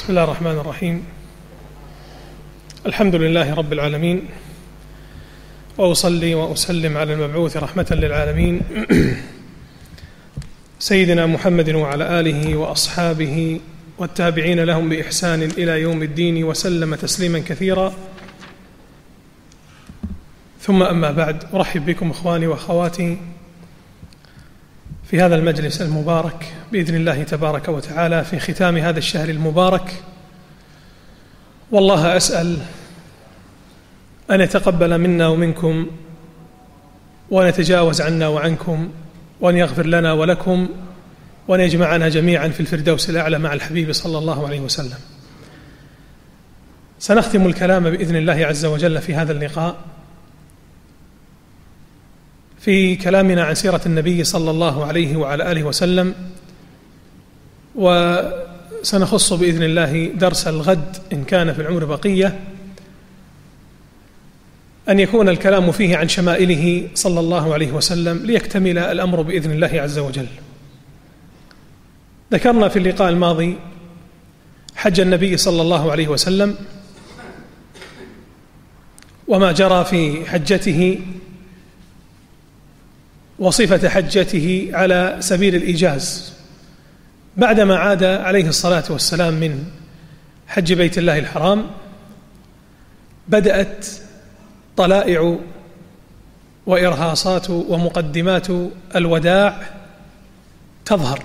بسم الله الرحمن الرحيم. الحمد لله رب العالمين، وأصلي وأسلم على المبعوث رحمة للعالمين سيدنا محمد وعلى آله وأصحابه والتابعين لهم بإحسان إلى يوم الدين وسلم تسليما كثيرا. ثم أما بعد، أرحب بكم إخواني وأخواتي في هذا المجلس المبارك بإذن الله تبارك وتعالى في ختام هذا الشهر المبارك، والله أسأل أن يتقبل منا ومنكم وأن يتجاوز عنا وعنكم وأن يغفر لنا ولكم وأن يجمعنا جميعا في الفردوس الأعلى مع الحبيب صلى الله عليه وسلم. سنختم الكلام بإذن الله عز وجل في هذا اللقاء في كلامنا عن سيرة النبي صلى الله عليه وعلى آله وسلم، وسنخص بإذن الله درس الغد إن كان في العمر بقية أن يكون الكلام فيه عن شمائله صلى الله عليه وسلم ليكتمل الأمر بإذن الله عز وجل. ذكرنا في اللقاء الماضي حج النبي صلى الله عليه وسلم وما جرى في حجته وصفة حجته على سبيل الإيجاز بعدما عاد عليه الصلاة والسلام من حج بيت الله الحرام. بدأت طلائع وإرهاصات ومقدمات الوداع تظهر.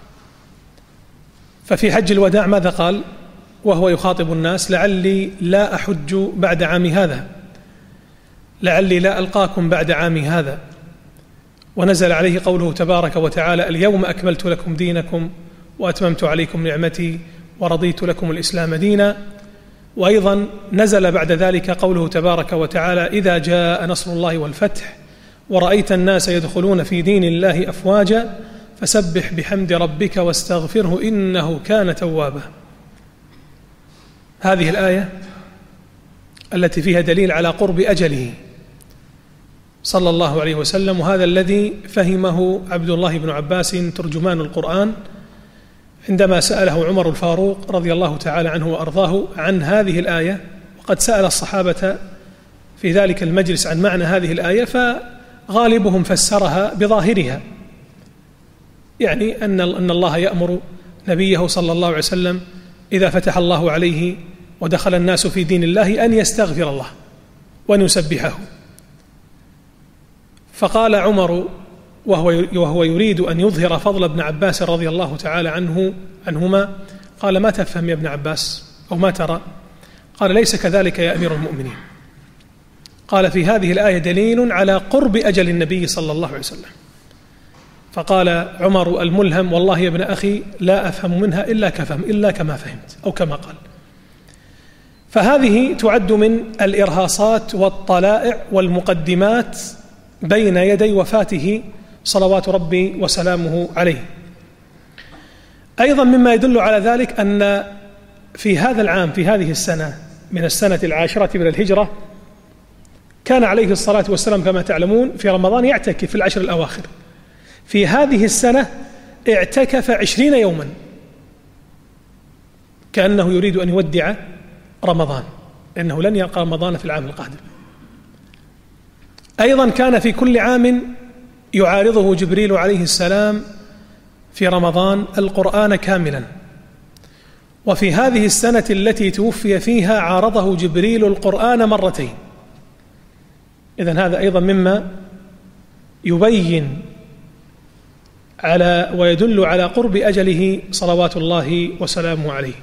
ففي حج الوداع ماذا قال وهو يخاطب الناس؟ لعلي لا أحج بعد عام هذا، لعلي لا ألقاكم بعد عام هذا. ونزل عليه قوله تبارك وتعالى: اليوم أكملت لكم دينكم وأتممت عليكم نعمتي ورضيت لكم الإسلام دينا. وأيضا نزل بعد ذلك قوله تبارك وتعالى: إذا جاء نصر الله والفتح ورأيت الناس يدخلون في دين الله أفواجا فسبح بحمد ربك واستغفره إنه كان توابا. هذه الآية التي فيها دليل على قرب أجله صلى الله عليه وسلم، وهذا الذي فهمه عبد الله بن عباس ترجمان القرآن عندما سأله عمر الفاروق رضي الله تعالى عنه وأرضاه عن هذه الآية. وقد سأل الصحابة في ذلك المجلس عن معنى هذه الآية، فغالبهم فسرها بظاهرها، يعني أن الله يأمر نبيه صلى الله عليه وسلم إذا فتح الله عليه ودخل الناس في دين الله أن يستغفر الله وأن يسبحه. فقال عمر وهو يريد أن يظهر فضل ابن عباس رضي الله تعالى عنهما، قال: ما تفهم يا ابن عباس أو ما ترى؟ قال: ليس كذلك يا أمير المؤمنين. قال: في هذه الآية دليل على قرب أجل النبي صلى الله عليه وسلم. فقال عمر الملهم: والله يا ابن أخي لا أفهم منها إلا كما فهمت أو كما قال. فهذه تعد من الإرهاصات والطلائع والمقدمات بين يدي وفاته صلوات ربي وسلامه عليه. أيضا مما يدل على ذلك أن في هذا العام، في هذه السنة من السنة 10 من الهجرة، كان عليه الصلاة والسلام كما تعلمون في رمضان يعتكف في 10 الأواخر. في هذه السنة اعتكف 20 يوما كأنه يريد أن يودع رمضان، لأنه لن يلقى رمضان في العام القادم. أيضا كان في كل عام يعارضه جبريل عليه السلام في رمضان القرآن كاملا، وفي هذه السنة التي توفي فيها عارضه جبريل القرآن مرتين. إذن هذا أيضا مما يبين على ويدل على قرب أجله صلوات الله وسلامه عليه.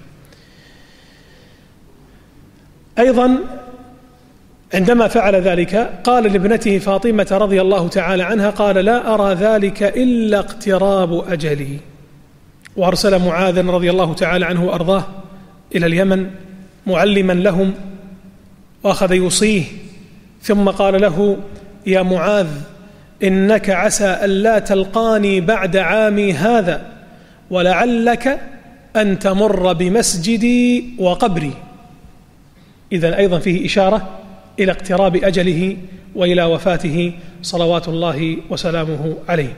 أيضا عندما فعل ذلك قال لابنته فاطمة رضي الله تعالى عنها: قال: لا أرى ذلك إلا اقتراب أجلي. وأرسل معاذ رضي الله تعالى عنه وأرضاه إلى اليمن معلما لهم، وأخذ يوصيه، ثم قال له: يا معاذ، إنك عسى ألا تلقاني بعد عامي هذا، ولعلك أن تمر بمسجدي وقبري. إذن أيضا فيه إشارة إلى اقتراب أجله وإلى وفاته صلوات الله وسلامه عليه.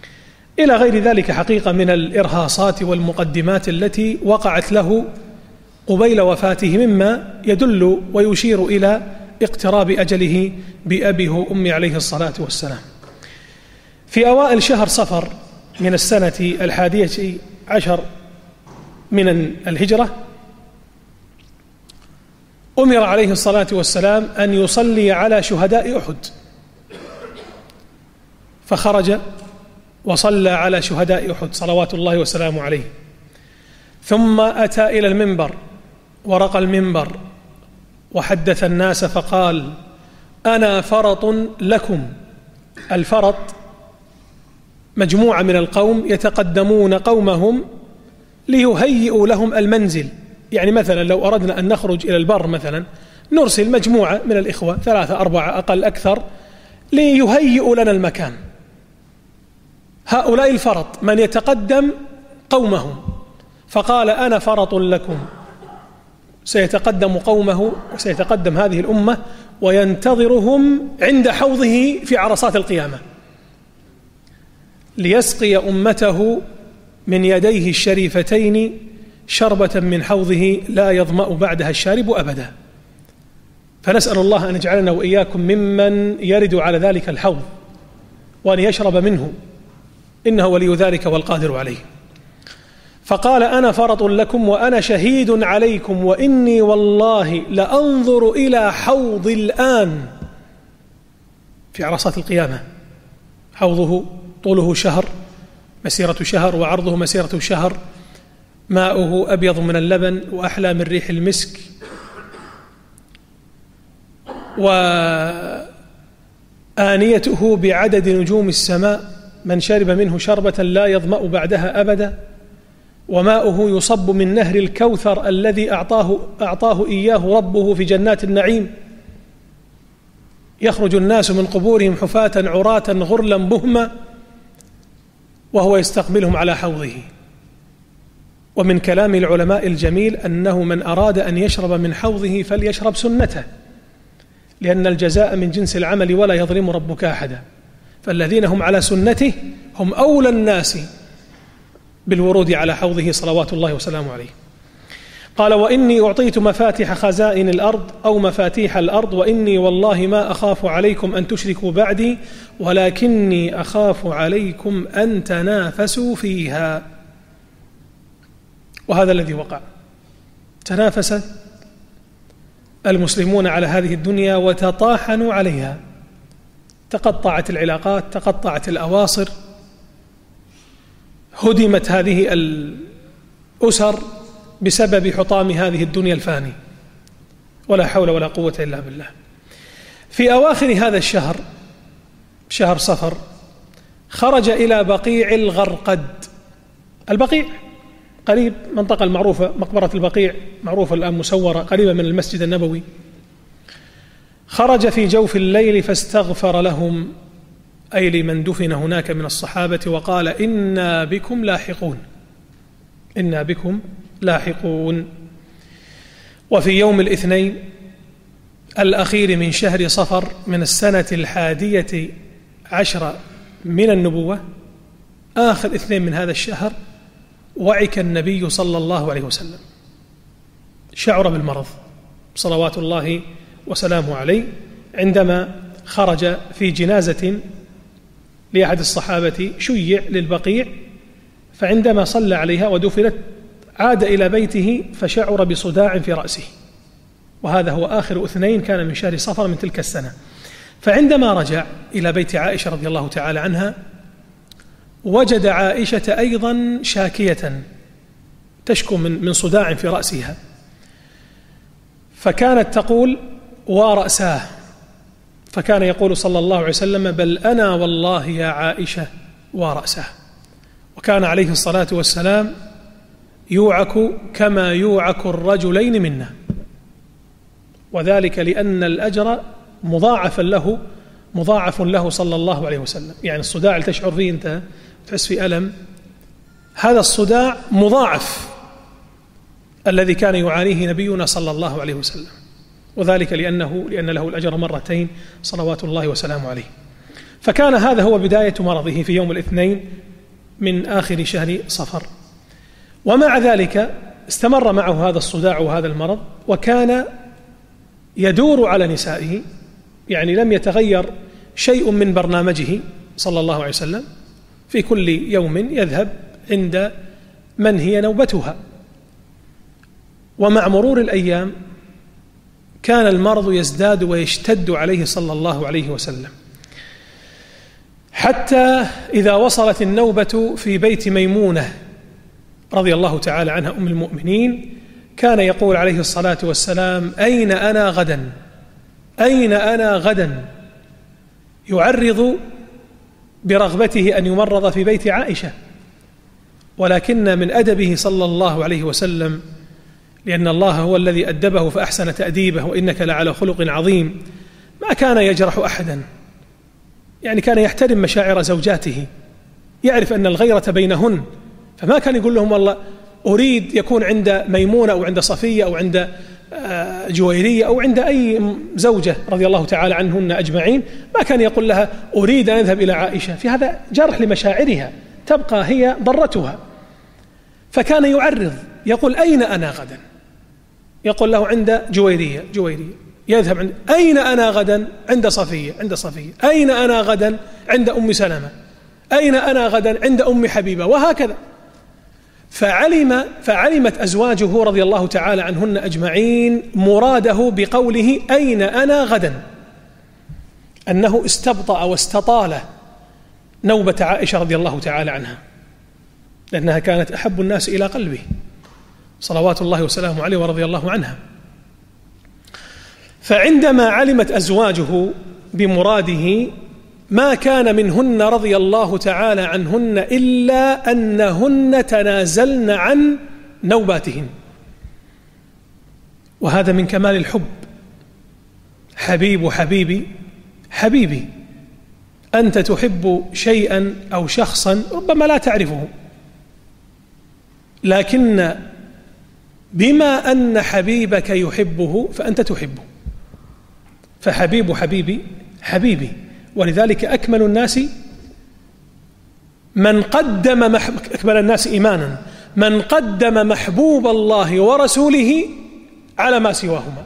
إلى غير ذلك حقيقة من الإرهاصات والمقدمات التي وقعت له قبيل وفاته مما يدل ويشير إلى اقتراب أجله بأبيه وأمي عليه الصلاة والسلام. في أوائل شهر صفر من السنة 11 من الهجرة أمر عليه الصلاة والسلام أن يصلي على شهداء أحد، فخرج وصلى على شهداء أحد صلوات الله وسلامه عليه، ثم أتى إلى المنبر ورقى المنبر وحدث الناس فقال: أنا فرط لكم. الفرط مجموعة من القوم يتقدمون قومهم ليهيئوا لهم المنزل، يعني مثلا لو أردنا أن نخرج إلى البر مثلا نرسل مجموعة من الإخوة 3 4 أقل أكثر ليهيئوا لنا المكان. هؤلاء الفرط من يتقدم قومهم، فقال: أنا فرط لكم. سيتقدم قومه وسيتقدم هذه الأمة وينتظرهم عند حوضه في عرصات القيامة ليسقي أمته من يديه الشريفتين شربة من حوضه لا يظمأ بعدها الشارب أبدا. فنسأل الله أن يجعلنا وإياكم ممن يرد على ذلك الحوض وأن يشرب منه، إنه ولي ذلك والقادر عليه. فقال: أنا فرط لكم وأنا شهيد عليكم، وإني والله لأنظر إلى حوض الآن في عرصات القيامة. حوضه طوله شهر، مسيرة شهر، وعرضه مسيرة شهر، ماؤه أبيض من اللبن وأحلى من ريح المسك، وآنيته بعدد نجوم السماء، من شرب منه شربة لا يظمأ بعدها أبدا، وماؤه يصب من نهر الكوثر الذي أعطاه إياه ربه في جنات النعيم. يخرج الناس من قبورهم حفاة عراة غرلا بهما وهو يستقبلهم على حوضه. ومن كلام العلماء الجميل أنه من أراد أن يشرب من حوضه فليشرب سنته، لأن الجزاء من جنس العمل ولا يظلم ربك أحدا. فالذين هم على سنته هم أولى الناس بالورود على حوضه صلوات الله وسلامه عليه. قال: وإني أعطيت مفاتح خزائن الأرض أو مفاتيح الأرض، وإني والله ما أخاف عليكم أن تشركوا بعدي، ولكني أخاف عليكم أن تنافسوا فيها. وهذا الذي وقع. تنافس المسلمون على هذه الدنيا وتطاحنوا عليها، تقطعت العلاقات، تقطعت الأواصر، هدمت هذه الأسر بسبب حطام هذه الدنيا الفاني، ولا حول ولا قوة إلا بالله. في أواخر هذا الشهر، شهر صفر، خرج إلى بقيع الغرقد. البقيع قريب، منطقة المعروفة، مقبرة البقيع معروفة الآن، مسورة قريبة من المسجد النبوي. خرج في جوف الليل فاستغفر لهم، أي لمن دفن هناك من الصحابة، وقال: إنا بكم لاحقون، إنا بكم لاحقون. وفي يوم الاثنين الأخير من شهر صفر من السنة 11 من النبوة، آخر اثنين من هذا الشهر، وعك النبي صلى الله عليه وسلم، شعر بالمرض صلوات الله وسلامه عليه، عندما خرج في جنازة لأحد الصحابة شيع للبقيع، فعندما صلى عليها ودفنت عاد إلى بيته فشعر بصداع في رأسه، وهذا هو آخر اثنين كان من شهر صفر من تلك السنة. فعندما رجع إلى بيت عائشة رضي الله تعالى عنها، وجد عائشة أيضا شاكية تشكو من صداع في رأسها، فكانت تقول: ورأساه. فكان يقول صلى الله عليه وسلم: بل أنا والله يا عائشة ورأساه. وكان عليه الصلاة والسلام يوعك كما يوعك الرجلين منا، وذلك لأن الأجر مضاعف له صلى الله عليه وسلم. يعني الصداع اللي تشعر فيه أنت تحس في ألم، هذا الصداع مضاعف الذي كان يعانيه نبينا صلى الله عليه وسلم، وذلك لأن له الأجر مرتين صلوات الله وسلامه عليه. فكان هذا هو بداية مرضه في يوم الاثنين من آخر شهر صفر. ومع ذلك استمر معه هذا الصداع وهذا المرض، وكان يدور على نسائه، يعني لم يتغير شيء من برنامجه صلى الله عليه وسلم، في كل يوم يذهب عند من هي نوبتها. ومع مرور الأيام كان المرض يزداد ويشتد عليه صلى الله عليه وسلم، حتى إذا وصلت النوبة في بيت ميمونة رضي الله تعالى عنها أم المؤمنين، كان يقول عليه الصلاة والسلام: أين أنا غدا؟ أين أنا غدا؟ يعرض برغبته أن يمرض في بيت عائشة، ولكن من أدبه صلى الله عليه وسلم، لأن الله هو الذي أدبه فأحسن تأديبه وإنك لعلى خلق عظيم، ما كان يجرح أحدا، يعني كان يحترم مشاعر زوجاته، يعرف أن الغيرة بينهن، فما كان يقول لهم والله أريد يكون عند ميمونة أو عند صفية أو عند جويرية أو عند أي زوجة رضي الله تعالى عنهن أجمعين، ما كان يقول لها أريد أن أذهب إلى عائشة، في هذا جرح لمشاعرها، تبقى هي ضرتها. فكان يعرض، يقول: أين أنا غدا؟ يقول له: عند جويرية. يذهب عند: أين أنا غدا؟ عند صفية. أين أنا غدا؟ عند أم سلمة. أين أنا غدا؟ عند أم حبيبة، وهكذا. فعلمت أزواجه رضي الله تعالى عنهن أجمعين مراده بقوله أين أنا غدا، أنه استبطأ واستطال نوبة عائشة رضي الله تعالى عنها، لأنها كانت أحب الناس إلى قلبه صلوات الله وسلامه عليه ورضي الله عنها. فعندما علمت أزواجه بمراده ما كان منهن رضي الله تعالى عنهن إلا أنهن تنازلن عن نوباتهن، وهذا من كمال الحب. حبيبي أنت تحب شيئا أو شخصا ربما لا تعرفه، لكن بما أن حبيبك يحبه فأنت تحبه، حبيبي. ولذلك أكمل الناس أكمل الناس إيمانا من قدم محبوب الله ورسوله على ما سواهما.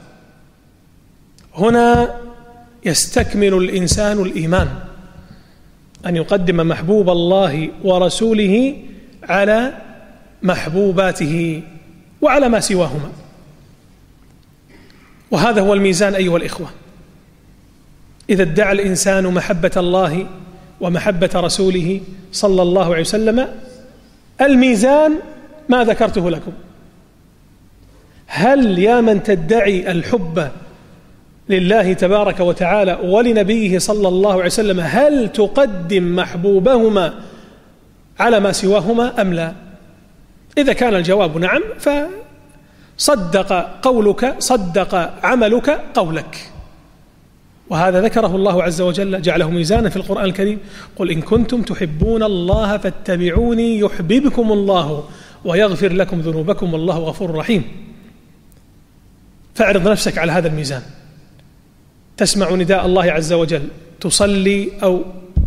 هنا يستكمل الإنسان الإيمان، أن يقدم محبوب الله ورسوله على محبوباته وعلى ما سواهما. وهذا هو الميزان أيها الإخوة. إذا ادعى الإنسان محبة الله ومحبة رسوله صلى الله عليه وسلم، الميزان ما ذكرته لكم. هل يا من تدعي الحب لله تبارك وتعالى ولنبيه صلى الله عليه وسلم، هل تقدم محبوبهما على ما سواهما أم لا؟ إذا كان الجواب نعم، صدق عملك قولك. وهذا ذكره الله عز وجل، جعله ميزانا في القرآن الكريم: قل إن كنتم تحبون الله فاتبعوني يحببكم الله ويغفر لكم ذنوبكم والله غفور رحيم. فاعرض نفسك على هذا الميزان، تسمع نداء الله عز وجل، تصلي أو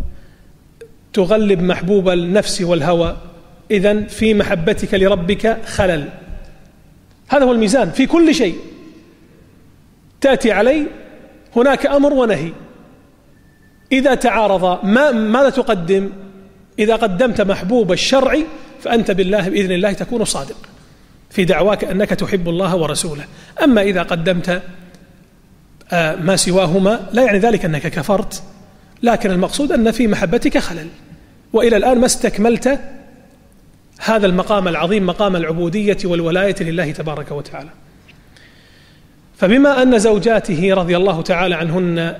تغلب محبوب النفس والهوى، إذن في محبتك لربك خلل. هذا هو الميزان في كل شيء تأتي عليه، هناك أمر ونهي. إذا تعارض ماذا تقدم؟ إذا قدمت محبوب الشرع فأنت بالله بإذن الله تكون صادق في دعواك أنك تحب الله ورسوله. أما إذا قدمت ما سواهما لا يعني ذلك أنك كفرت، لكن المقصود أن في محبتك خلل، وإلى الآن ما استكملت هذا المقام العظيم، مقام العبودية والولاية لله تبارك وتعالى. فبما أن زوجاته رضي الله تعالى عنهن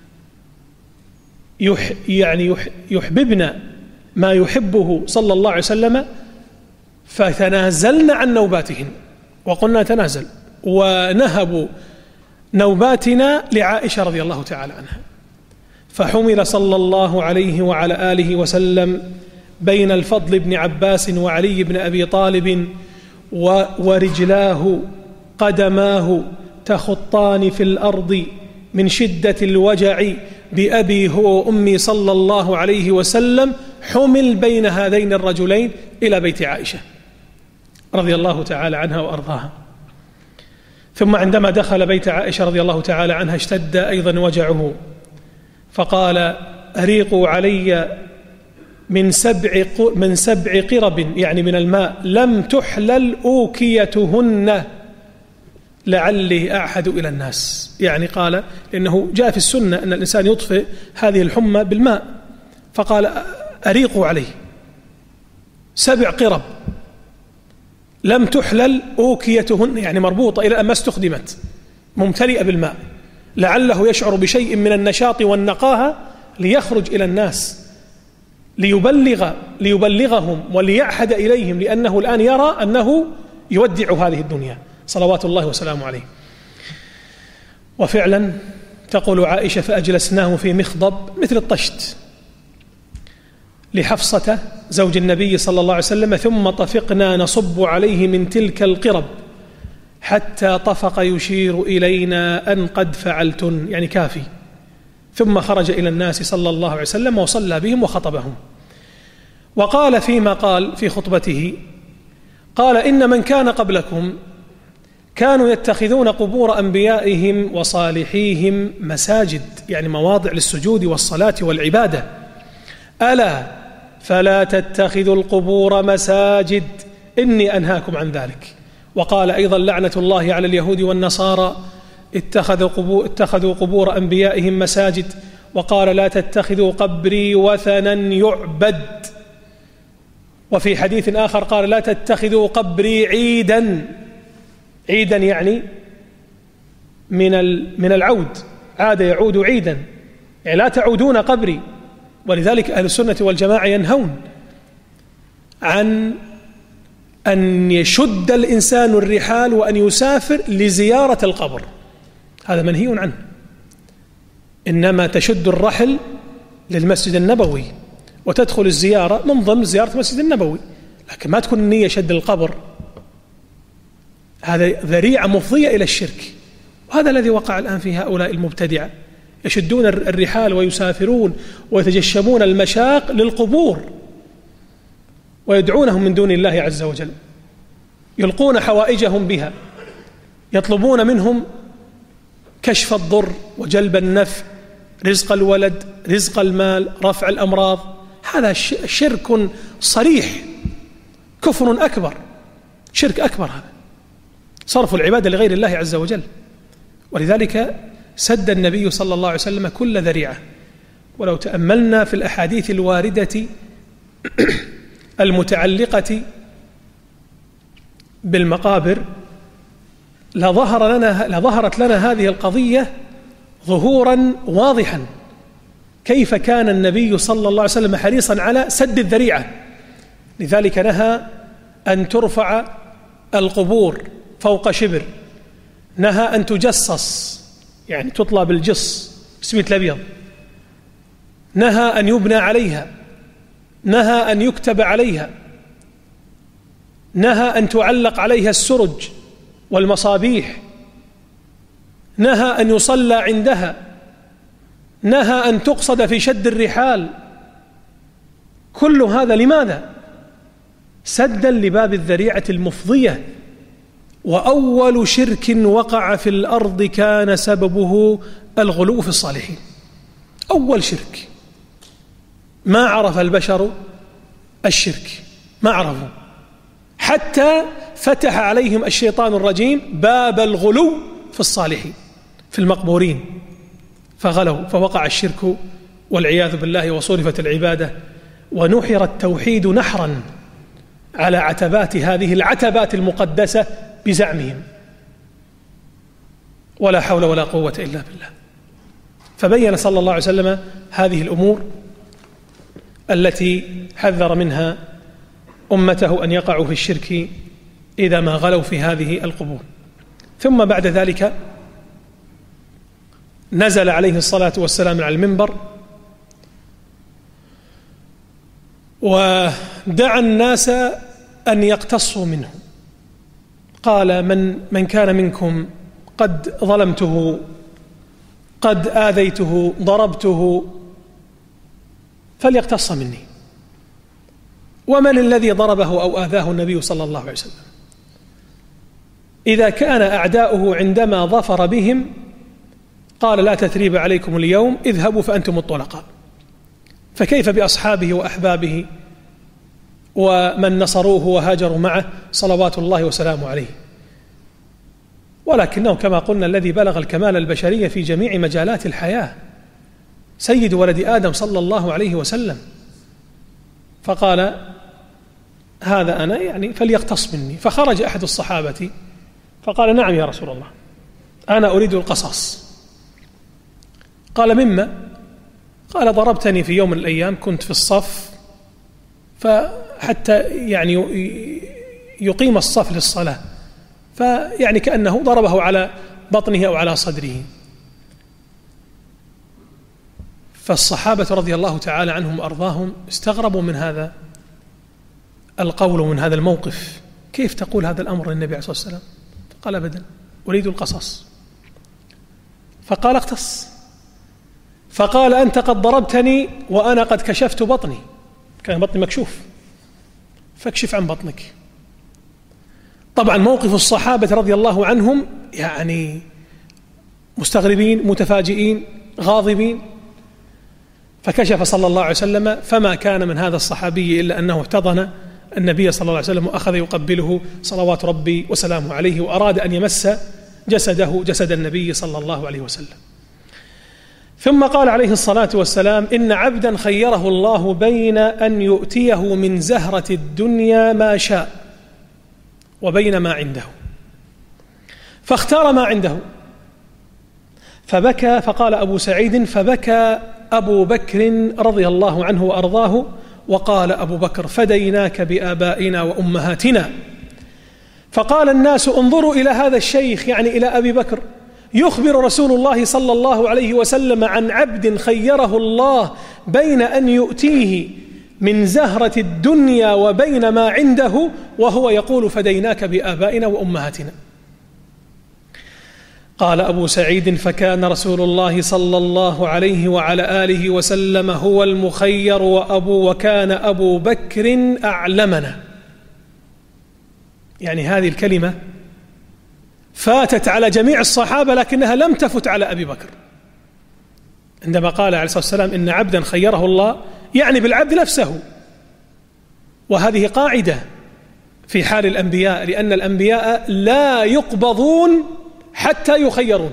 يحببن ما يحبه صلى الله عليه وسلم، فتنازلن عن نوباتهن، وقلنا تنازل ونهبوا نوباتنا لعائشة رضي الله تعالى عنها. فحمل صلى الله عليه وعلى آله وسلم بين الفضل بن عباس وعلي بن أبي طالب، ورجلاه قدماه تخطان في الأرض من شدة الوجع بأبي هو وأمي صلى الله عليه وسلم، حمل بين هذين الرجلين إلى بيت عائشة. رضي الله تعالى عنها وأرضاها. ثم عندما دخل بيت عائشة رضي الله تعالى عنها اشتد أيضا وجعه، فقال: أريقوا علي من 7 قرب، يعني من الماء، لم تحلل أوكيتهن لعلي أعهد إلى الناس. يعني قال إنه جاء في السنة أن الإنسان يطفئ هذه الحمى بالماء، فقال: أريقوا عليه 7 قرب لم تحلل أوكيتهن، يعني مربوطة إلى أن ما استخدمت، ممتلئة بالماء، لعله يشعر بشيء من النشاط والنقاهة ليخرج إلى الناس ليبلغهم وليعهد إليهم، لأنه الآن يرى أنه يودع هذه الدنيا صلوات الله وسلامه عليه. وفعلا تقول عائشة: فأجلسناه في مخضب مثل الطشت لحفصة زوج النبي صلى الله عليه وسلم، ثم طفقنا نصب عليه من تلك القرب حتى طفق يشير إلينا أن قد فعلتن، يعني كافي. ثم خرج إلى الناس صلى الله عليه وسلم وصلى بهم وخطبهم. وقال فيما قال في خطبته، قال: إن من كان قبلكم كانوا يتخذون قبور أنبيائهم وصالحيهم مساجد، يعني مواضع للسجود والصلاة والعبادة، ألا فلا تتخذوا القبور مساجد إني أنهاكم عن ذلك. وقال أيضا: لعنة الله على اليهود والنصارى اتخذوا قبور أنبيائهم مساجد. وقال: لا تتخذوا قبري وثنا يعبد. وفي حديث آخر قال: لا تتخذوا قبري عيدا. عيدا يعني من العود، عاد يعود عيدا، يعني لا تعودون قبري. ولذلك أهل السنة والجماعة ينهون عن أن يشد الإنسان الرحال وأن يسافر لزيارة القبر، هذا منهي عنه. إنما تشد الرحل للمسجد النبوي وتدخل الزيارة من ضمن زيارة المسجد النبوي، لكن ما تكون النية شد القبر، هذا ذريعة مفضية إلى الشرك. وهذا الذي وقع الآن في هؤلاء المبتدعة، يشدون الرحال ويسافرون ويتجشمون المشاق للقبور ويدعونهم من دون الله عز وجل، يلقون حوائجهم بها، يطلبون منهم كشف الضر وجلب النفع، رزق الولد، رزق المال، رفع الأمراض. هذا شرك صريح، كفر أكبر، شرك أكبر، هذا صرف العبادة لغير الله عز وجل. ولذلك سد النبي صلى الله عليه وسلم كل ذريعة. ولو تأملنا في الأحاديث الواردة المتعلقة بالمقابر لظهرت لنا هذه القضية ظهورا واضحا، كيف كان النبي صلى الله عليه وسلم حريصا على سد الذريعة. لذلك نهى أن ترفع القبور فوق شبر، نهى أن تجصص، يعني تطلى بالجص بسميت الأبيض، نهى أن يبنى عليها، نهى أن يكتب عليها، نهى أن تعلق عليها السرج والمصابيح، نهى أن يصلى عندها، نهى أن تقصد في شد الرحال. كل هذا لماذا؟ سدا لباب الذريعة المفضية. وأول شرك وقع في الأرض كان سببه الغلو في الصالحين. أول شرك ما عرف البشر الشرك، ما عرفوا، حتى فتح عليهم الشيطان الرجيم باب الغلو في الصالحين، في المقبورين، فغلوا، فوقع الشرك والعياذ بالله، وصرفت العبادة، ونحر التوحيد نحرا على عتبات هذه العتبات المقدسة بزعمهم، ولا حول ولا قوة إلا بالله. فبين صلى الله عليه وسلم هذه الأمور التي حذر منها أمته أن يقعوا في الشرك إذا ما غلوا في هذه القبور. ثم بعد ذلك نزل عليه الصلاة والسلام على المنبر ودعا الناس أن يقتصوا منه. قال: من كان منكم قد ظلمته، قد آذيته، ضربته، فليقتص مني. ومن الذي ضربه أو آذاه النبي صلى الله عليه وسلم؟ إذا كان أعداؤه عندما ظفر بهم قال لا تثريب عليكم اليوم اذهبوا فأنتم الطلقاء، فكيف بأصحابه وأحبابه ومن نصروه وهاجروا معه صلوات الله وسلامه عليه؟ ولكنه كما قلنا الذي بلغ الكمال البشرية في جميع مجالات الحياة، سيد ولد آدم صلى الله عليه وسلم، فقال هذا أنا يعني فليقتص مني. فخرج أحد الصحابة فقال نعم يا رسول الله أنا أريد القصاص. قال مما؟ قال ضربتني في يوم من الأيام كنت في الصف فحتى يعني يقيم الصف للصلاة، فيعني كأنه ضربه على بطنه أو على صدره. فالصحابة رضي الله تعالى عنهم وأرضاهم استغربوا من هذا القول ومن هذا الموقف، كيف تقول هذا الأمر للنبي عليه الصلاة والسلام؟ قال أبدا أريد القصاص. فقال اقتص. فقال أنت قد ضربتني وأنا قد كشفت بطني، كان بطني مكشوف، فاكشف عن بطنك. طبعا موقف الصحابة رضي الله عنهم يعني مستغربين متفاجئين غاضبين، فكشف صلى الله عليه وسلم، فما كان من هذا الصحابي إلا أنه احتضن النبي صلى الله عليه وسلم وأخذ يقبله صلوات ربي وسلامه عليه، وأراد أن يمس جسده جسد النبي صلى الله عليه وسلم. ثم قال عليه الصلاة والسلام إن عبدا خيره الله بين أن يؤتيه من زهرة الدنيا ما شاء وبين ما عنده، فاختار ما عنده فبكى. فقال أبو سعيد فبكى أبو بكر رضي الله عنه وأرضاه، وقال أبو بكر فديناك بآبائنا وأمهاتنا. فقال الناس انظروا إلى هذا الشيخ، يعني إلى أبي بكر، يخبر رسول الله صلى الله عليه وسلم عن عبد خيره الله بين أن يؤتيه من زهرة الدنيا وبين ما عنده، وهو يقول فديناك بآبائنا وأمهاتنا. قال أبو سعيد فكان رسول الله صلى الله عليه وعلى آله وسلم هو المخير وكان أبو بكر أعلمنا. يعني هذه الكلمة فاتت على جميع الصحابة لكنها لم تفت على أبي بكر، عندما قال عليه الصلاة والسلام إن عبدا خيره الله، يعني بالعبد نفسه. وهذه قاعدة في حال الأنبياء، لأن الأنبياء لا يقبضون حتى يخيرون،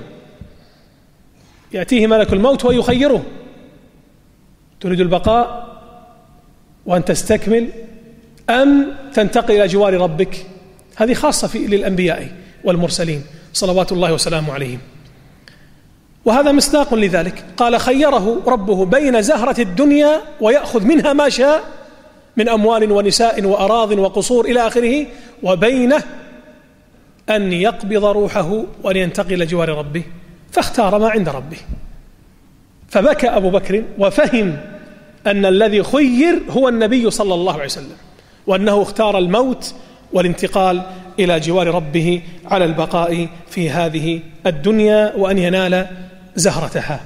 يأتيه ملك الموت ويخيره تريد البقاء وأن تستكمل أم تنتقل إلى جوار ربك. هذه خاصة للأنبياء والمرسلين صلوات الله وسلامه عليهم، وهذا مصداق لذلك. قال خيره ربه بين زهرة الدنيا ويأخذ منها ما شاء من أموال ونساء وأراض وقصور إلى آخره، وبين أن يقبض روحه وأن ينتقل جوار ربه، فاختار ما عند ربه. فبكى أبو بكر وفهم أن الذي خير هو النبي صلى الله عليه وسلم، وأنه اختار الموت والانتقال إلى جوار ربه على البقاء في هذه الدنيا وأن ينال زهرتها.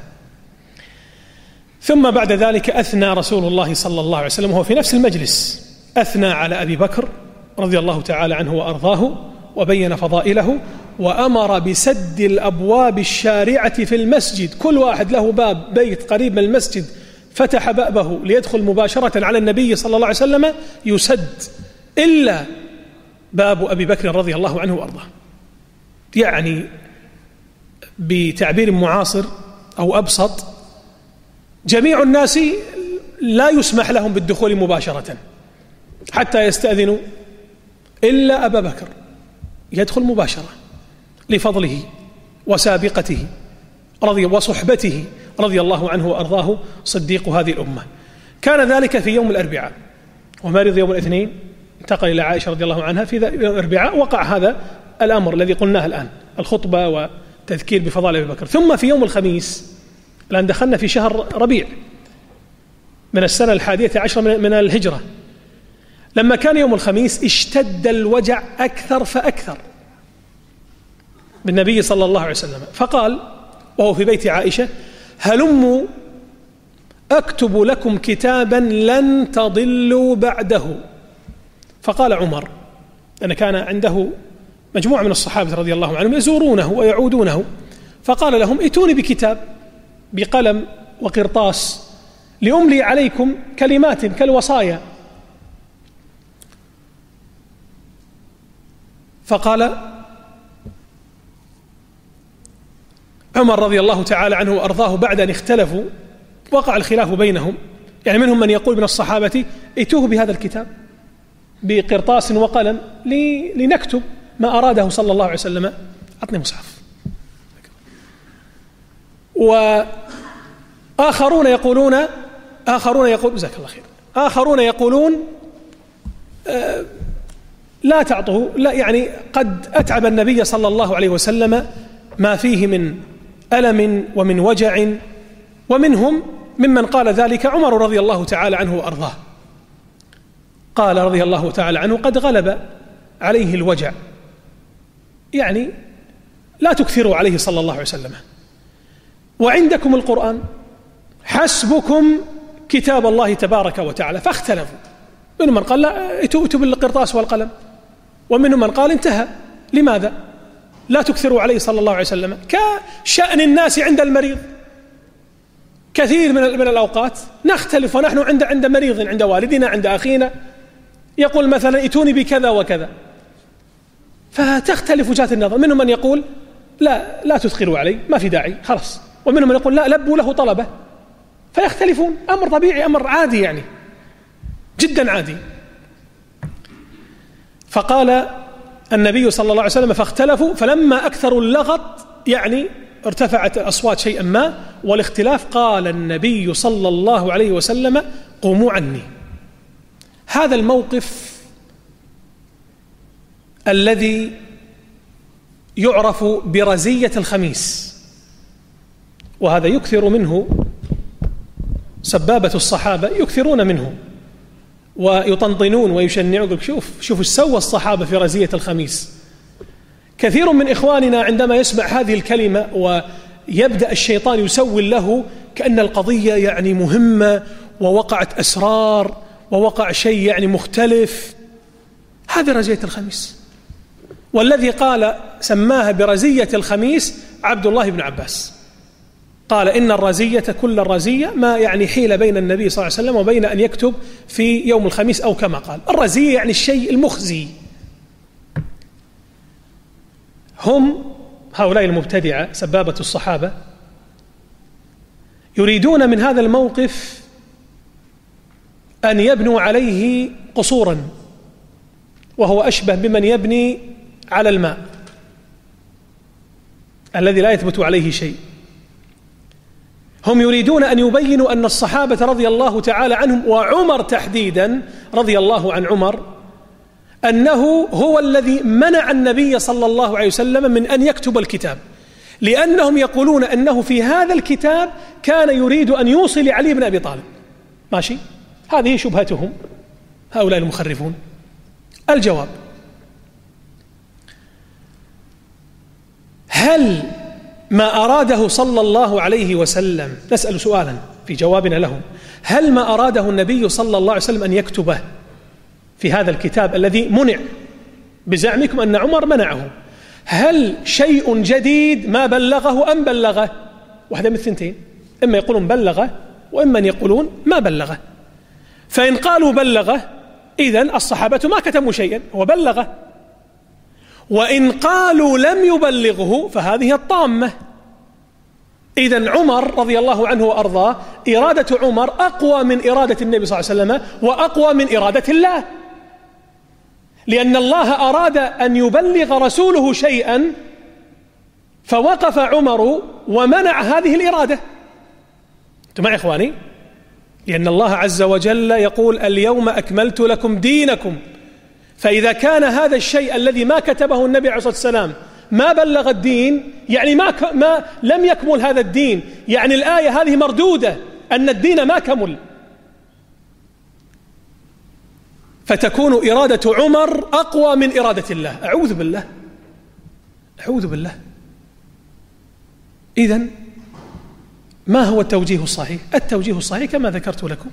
ثم بعد ذلك أثنى رسول الله صلى الله عليه وسلم وهو في نفس المجلس، أثنى على أبي بكر رضي الله تعالى عنه وأرضاه وبين فضائله، وأمر بسد الأبواب الشارعة في المسجد، كل واحد له باب بيت قريب من المسجد فتح بابه ليدخل مباشرة على النبي صلى الله عليه وسلم يسد، إلا باب أبي بكر رضي الله عنه وأرضاه. يعني بتعبير معاصر أو أبسط، جميع الناس لا يسمح لهم بالدخول مباشرة حتى يستأذنوا، إلا أبا بكر يدخل مباشرة لفضله وسابقته وصحبته رضي الله عنه وأرضاه صديق هذه الأمة. كان ذلك في يوم الأربعاء، ومرض يوم الاثنين، انتقل إلى عائشة رضي الله عنها في يوم الأربعاء، وقع هذا الأمر الذي قلناه الآن، الخطبة وتذكير بفضائل أبي بكر. ثم في يوم الخميس، الآن دخلنا في شهر ربيع من السنة 11 من الهجرة، لما كان يوم الخميس اشتد الوجع أكثر فأكثر بالنبي صلى الله عليه وسلم، فقال وهو في بيت عائشة هلموا أكتب لكم كتابا لن تضلوا بعده. فقال عمر، أن كان عنده مجموعة من الصحابة رضي الله عنهم يزورونه ويعودونه، فقال لهم ائتوني بكتاب بقلم وقرطاس لأملي عليكم كلمات كالوصايا. فقال عمر رضي الله تعالى عنه وأرضاه بعد أن اختلفوا، وقع الخلاف بينهم، يعني منهم من يقول من الصحابة ائتوه بهذا الكتاب بقرطاس وقلم لنكتب ما أراده صلى الله عليه وسلم. أعطني مصحف. وآخرون يقولون جزاك الله خير، آخرون يقولون لا تعطه، لا، يعني قد أتعب النبي صلى الله عليه وسلم ما فيه من ألم ومن وجع. ومنهم ممن قال ذلك عمر رضي الله تعالى عنه وأرضاه، قال رضي الله تعالى عنه قد غلب عليه الوجع، يعني لا تكثروا عليه صلى الله عليه وسلم، وعندكم القرآن، حسبكم كتاب الله تبارك وتعالى. فاختلفوا، منهم من قال لا ائتوا بالقرطاس والقلم، ومنهم من قال انتهى، لماذا لا تكثروا عليه صلى الله عليه وسلم؟ كشأن الناس عند المريض، كثير من الأوقات نختلف ونحن عند مريض، عند والدنا، عند أخينا، يقول مثلا ائتوني بكذا وكذا، فتختلف وجهات النظر. منهم من يقول لا تدخلوا عليه، ما في داعي خلاص، ومنهم من يقول لا لبوا له طلبه، فيختلفون. أمر طبيعي، أمر عادي، يعني جدا عادي. فقال النبي صلى الله عليه وسلم فاختلفوا، فلما أكثروا اللغط، يعني ارتفعت الأصوات شيئا ما والاختلاف، قال النبي صلى الله عليه وسلم قوموا عني. هذا الموقف الذي يعرف برزية الخميس، وهذا يكثر منه سبابة الصحابة، يكثرون منه ويطنطنون ويشنعون. شوف ايش سوى الصحابة في رزية الخميس. كثير من إخواننا عندما يسمع هذه الكلمة ويبدأ الشيطان يسول له كأن القضية يعني مهمة ووقعت أسرار ووقع شيء يعني مختلف، هذه رزية الخميس. والذي قال سماها برزية الخميس عبد الله بن عباس، قال إن الرزية كل الرزية ما يعني حيل بين النبي صلى الله عليه وسلم وبين أن يكتب في يوم الخميس، أو كما قال الرزية يعني الشيء المخزي. هم هؤلاء المبتدعة سبابة الصحابة يريدون من هذا الموقف أن يبنوا عليه قصورا، وهو أشبه بمن يبني على الماء الذي لا يثبت عليه شيء. هم يريدون أن يبينوا أن الصحابة رضي الله تعالى عنهم، وعمر تحديدا رضي الله عن عمر، أنه هو الذي منع النبي صلى الله عليه وسلم من أن يكتب الكتاب، لأنهم يقولون أنه في هذا الكتاب كان يريد أن يوصل علي بن أبي طالب. ماشي، هذه شبهتهم هؤلاء المخرفون. الجواب: هل ما أراده صلى الله عليه وسلم، نسأل سؤالا في جوابنا لهم، هل ما أراده النبي صلى الله عليه وسلم أن يكتبه في هذا الكتاب الذي منع بزعمكم أن عمر منعه، هل شيء جديد ما بلغه أم بلغه؟ واحدة من الثنتين، إما يقولون بلغه وإما يقولون ما بلغه. فإن قالوا بلغه إذن الصحابة ما كتموا شيئا، هو بلغه. وإن قالوا لم يبلغه فهذه الطامة. إذن عمر رضي الله عنه وأرضاه، إرادة عمر أقوى من إرادة النبي صلى الله عليه وسلم وأقوى من إرادة الله، لأن الله أراد أن يبلغ رسوله شيئا فوقف عمر ومنع هذه الإرادة. أنتم معي إخواني؟ لأن الله عز وجل يقول اليوم أكملت لكم دينكم، فإذا كان هذا الشيء الذي ما كتبه النبي عليه الصلاة والسلام ما بلغ الدين، يعني ما لم يكمل هذا الدين، يعني الآية هذه مردودة أن الدين ما كمل، فتكون إرادة عمر أقوى من إرادة الله. أعوذ بالله، أعوذ بالله. إذن ما هو التوجيه الصحيح؟ التوجيه الصحيح كما ذكرت لكم،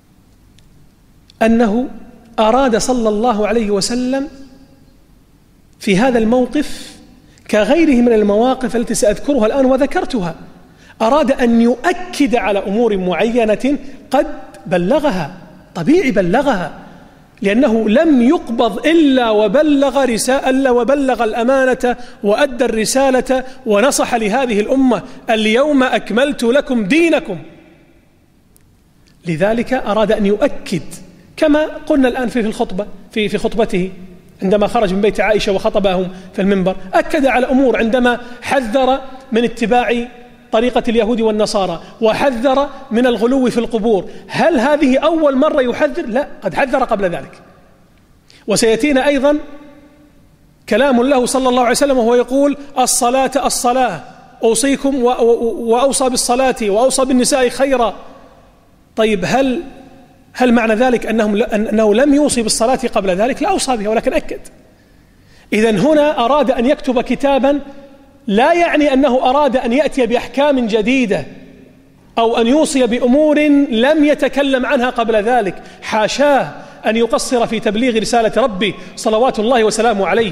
أنه أراد صلى الله عليه وسلم في هذا الموقف كغيره من المواقف التي سأذكرها الآن وذكرتها، أراد أن يؤكد على أمور معينة قد بلغها، طبيعي بلغها، لأنه لم يقبض إلا وبلغ رسالة وبلغ الأمانة وأدى الرسالة ونصح لهذه الأمة: اليوم أكملت لكم دينكم. لذلك أراد أن يؤكد، كما قلنا الآن في الخطبة في خطبته عندما خرج من بيت عائشة وخطبهم في المنبر، أكد على أمور عندما حذر من اتباع طريقة اليهود والنصارى وحذر من الغلو في القبور. هل هذه أول مرة يحذر؟ لا، قد حذر قبل ذلك. وسيأتينا أيضا كلام له صلى الله عليه وسلم وهو يقول: الصلاة أوصيكم وأوصى بالصلاة وأوصى بالنساء خيرا. طيب هل معنى ذلك أنه لم يوصي بالصلاة قبل ذلك؟ لا، أوصى بها ولكن أكد. إذن هنا أراد أن يكتب كتابا، لا يعني أنه أراد أن يأتي بأحكام جديدة أو أن يوصي بأمور لم يتكلم عنها قبل ذلك، حاشاه أن يقصر في تبليغ رسالة ربه صلوات الله وسلامه عليه،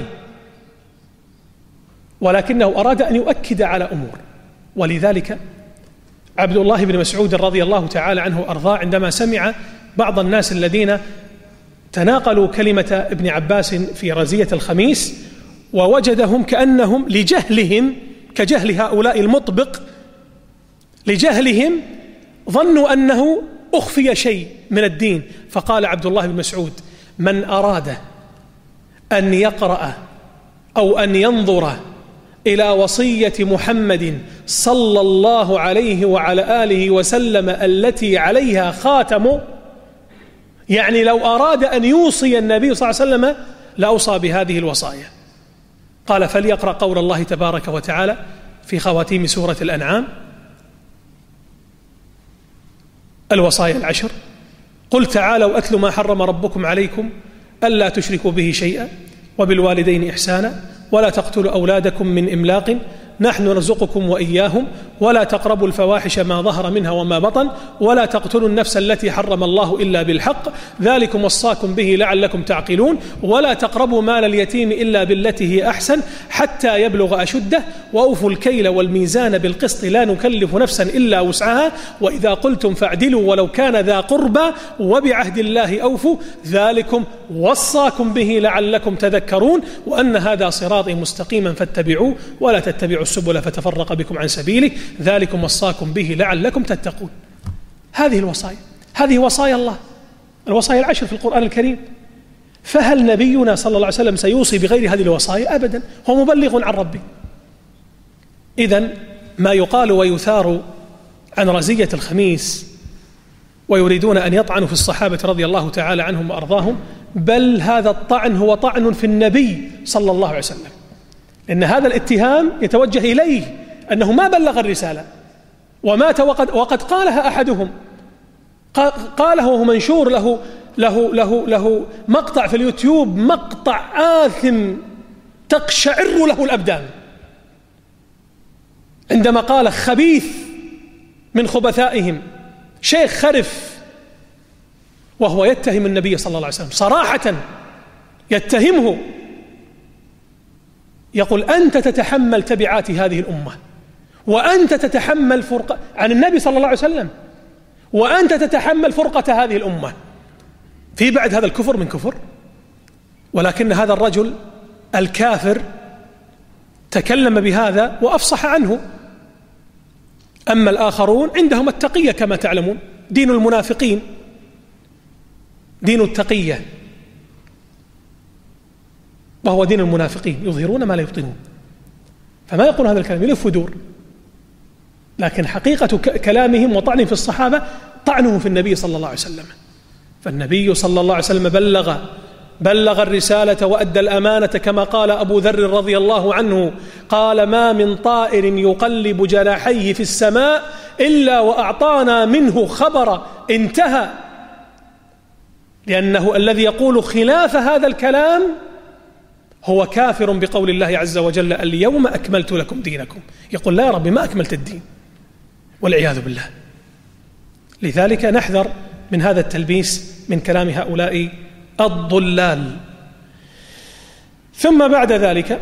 ولكنه أراد أن يؤكد على أمور. ولذلك عبد الله بن مسعود رضي الله تعالى عنه وأرضاه عندما سمع بعض الناس الذين تناقلوا كلمة ابن عباس في رزية الخميس، ووجدهم كأنهم لجهلهم كجهل هؤلاء المطبق، لجهلهم ظنوا أنه أخفي شيء من الدين، فقال عبد الله بن مسعود: من أراد أن يقرأ أو أن ينظر إلى وصية محمد صلى الله عليه وعلى آله وسلم التي عليها خاتم، يعني لو أراد أن يوصي النبي صلى الله عليه وسلم لأوصى بهذه الوصايا. قال: فليقرأ قول الله تبارك وتعالى في خواتيم سورة الأنعام: الوصايا العشر: قل تعالوا أتل ما حرم ربكم عليكم ألا تشركوا به شيئا وبالوالدين إحسانا ولا تقتلوا أولادكم من إملاق نحن نرزقكم وإياهم ولا تقربوا الفواحش ما ظهر منها وما بطن ولا تقتلوا النفس التي حرم الله إلا بالحق ذلكم وصاكم به لعلكم تعقلون ولا تقربوا مال اليتيم إلا بالتي هي أحسن حتى يبلغ أشده وأوفوا الكيل والميزان بالقسط لا نكلف نفسا إلا وسعها وإذا قلتم فاعدلوا ولو كان ذا قربى وبعهد الله أوفوا ذلكم وصاكم به لعلكم تذكرون وأن هذا صراطي مستقيما فاتبعوه ولا تتبعوا السبل فتفرق بكم عن سبيله ذلكم وصاكم به لعلكم تتقون. هذه الوصايا، هذه وصايا الله، الوصايا العشر في القرآن الكريم. فهل نبينا صلى الله عليه وسلم سيوصي بغير هذه الوصايا؟ أبدا، هو مبلغ عن ربه. إذن ما يقال ويثار عن رزية الخميس ويريدون أن يطعنوا في الصحابة رضي الله تعالى عنهم وأرضاهم، بل هذا الطعن هو طعن في النبي صلى الله عليه وسلم، لأن هذا الاتهام يتوجه إليه أنه ما بلغ الرسالة ومات وقد قالها أحدهم، قاله وهو منشور له مقطع في اليوتيوب، مقطع آثم تقشعر له الأبدان، عندما قال خبيث من خبثائهم شيخ خرف، وهو يتهم النبي صلى الله عليه وسلم صراحة، يتهمه، يقول أنت تتحمل تبعات هذه الأمة وأنت تتحمل فرقة عن النبي صلى الله عليه وسلم وأنت تتحمل فرقة هذه الأمة. في بعد هذا الكفر من كفر، ولكن هذا الرجل الكافر تكلم بهذا وأفصح عنه. أما الآخرون عندهم التقية كما تعلمون، دين المنافقين دين التقية، وهو دين المنافقين، يظهرون ما لا يبطنون. فما يقول هذا الكلام يلف ودور، لكن حقيقة كلامهم وطعنهم في الصحابة طعنه في النبي صلى الله عليه وسلم. فالنبي صلى الله عليه وسلم بلغ الرسالة وأدى الأمانة، كما قال أبو ذر رضي الله عنه، قال ما من طائر يقلب جناحيه في السماء إلا وأعطانا منه خبر، انتهى. لأنه الذي يقول خلاف هذا الكلام هو كافر بقول الله عز وجل اليوم أكملت لكم دينكم، يقول لا يا ربي ما أكملت الدين، والعياذ بالله. لذلك نحذر من هذا التلبيس من كلام هؤلاء الضلال. ثم بعد ذلك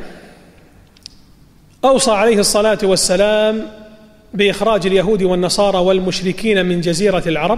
أوصى عليه الصلاة والسلام بإخراج اليهود والنصارى والمشركين من جزيرة العرب،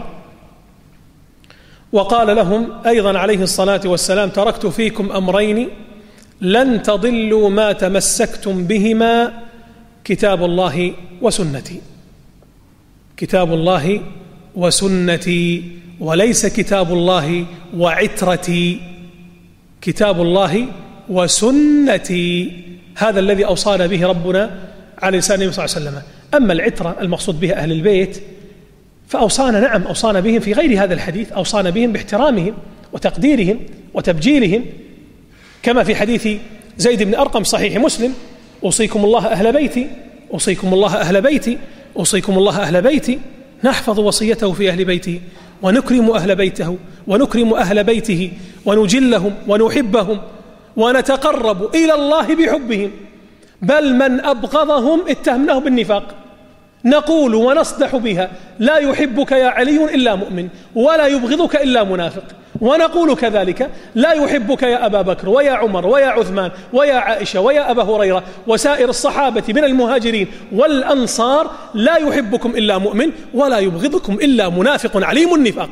وقال لهم أيضا عليه الصلاة والسلام: تركت فيكم أمرين لن تضلوا ما تمسكتم بهما، كتاب الله وسنتي. كتاب الله وسنتي، وليس كتاب الله وعترتي، كتاب الله وسنتي. هذا الذي أوصانا به ربنا على لسان النبي صلى الله عليه وسلم. أما العترة المقصود بها أهل البيت فأوصانا، نعم أوصانا بهم في غير هذا الحديث، أوصانا بهم باحترامهم وتقديرهم وتبجيلهم، كما في حديث زيد بن أرقم صحيح مسلم: أوصيكم الله أهل بيتي، أوصيكم الله أهل بيتي، أوصيكم الله أهل بيتي. نحفظ وصيته في أهل بيته، ونكرم أهل بيته، ونكرم أهل بيته، ونجلهم ونحبهم، ونتقرب إلى الله بحبهم، بل من أبغضهم اتهمناه بالنفاق. نقول ونصدح بها: لا يحبك يا علي إلا مؤمن، ولا يبغضك إلا منافق. ونقول كذلك: لا يحبك يا أبا بكر ويا عمر ويا عثمان ويا عائشة ويا أبا هريرة وسائر الصحابة من المهاجرين والأنصار، لا يحبكم إلا مؤمن، ولا يبغضكم إلا منافق عليم النفاق.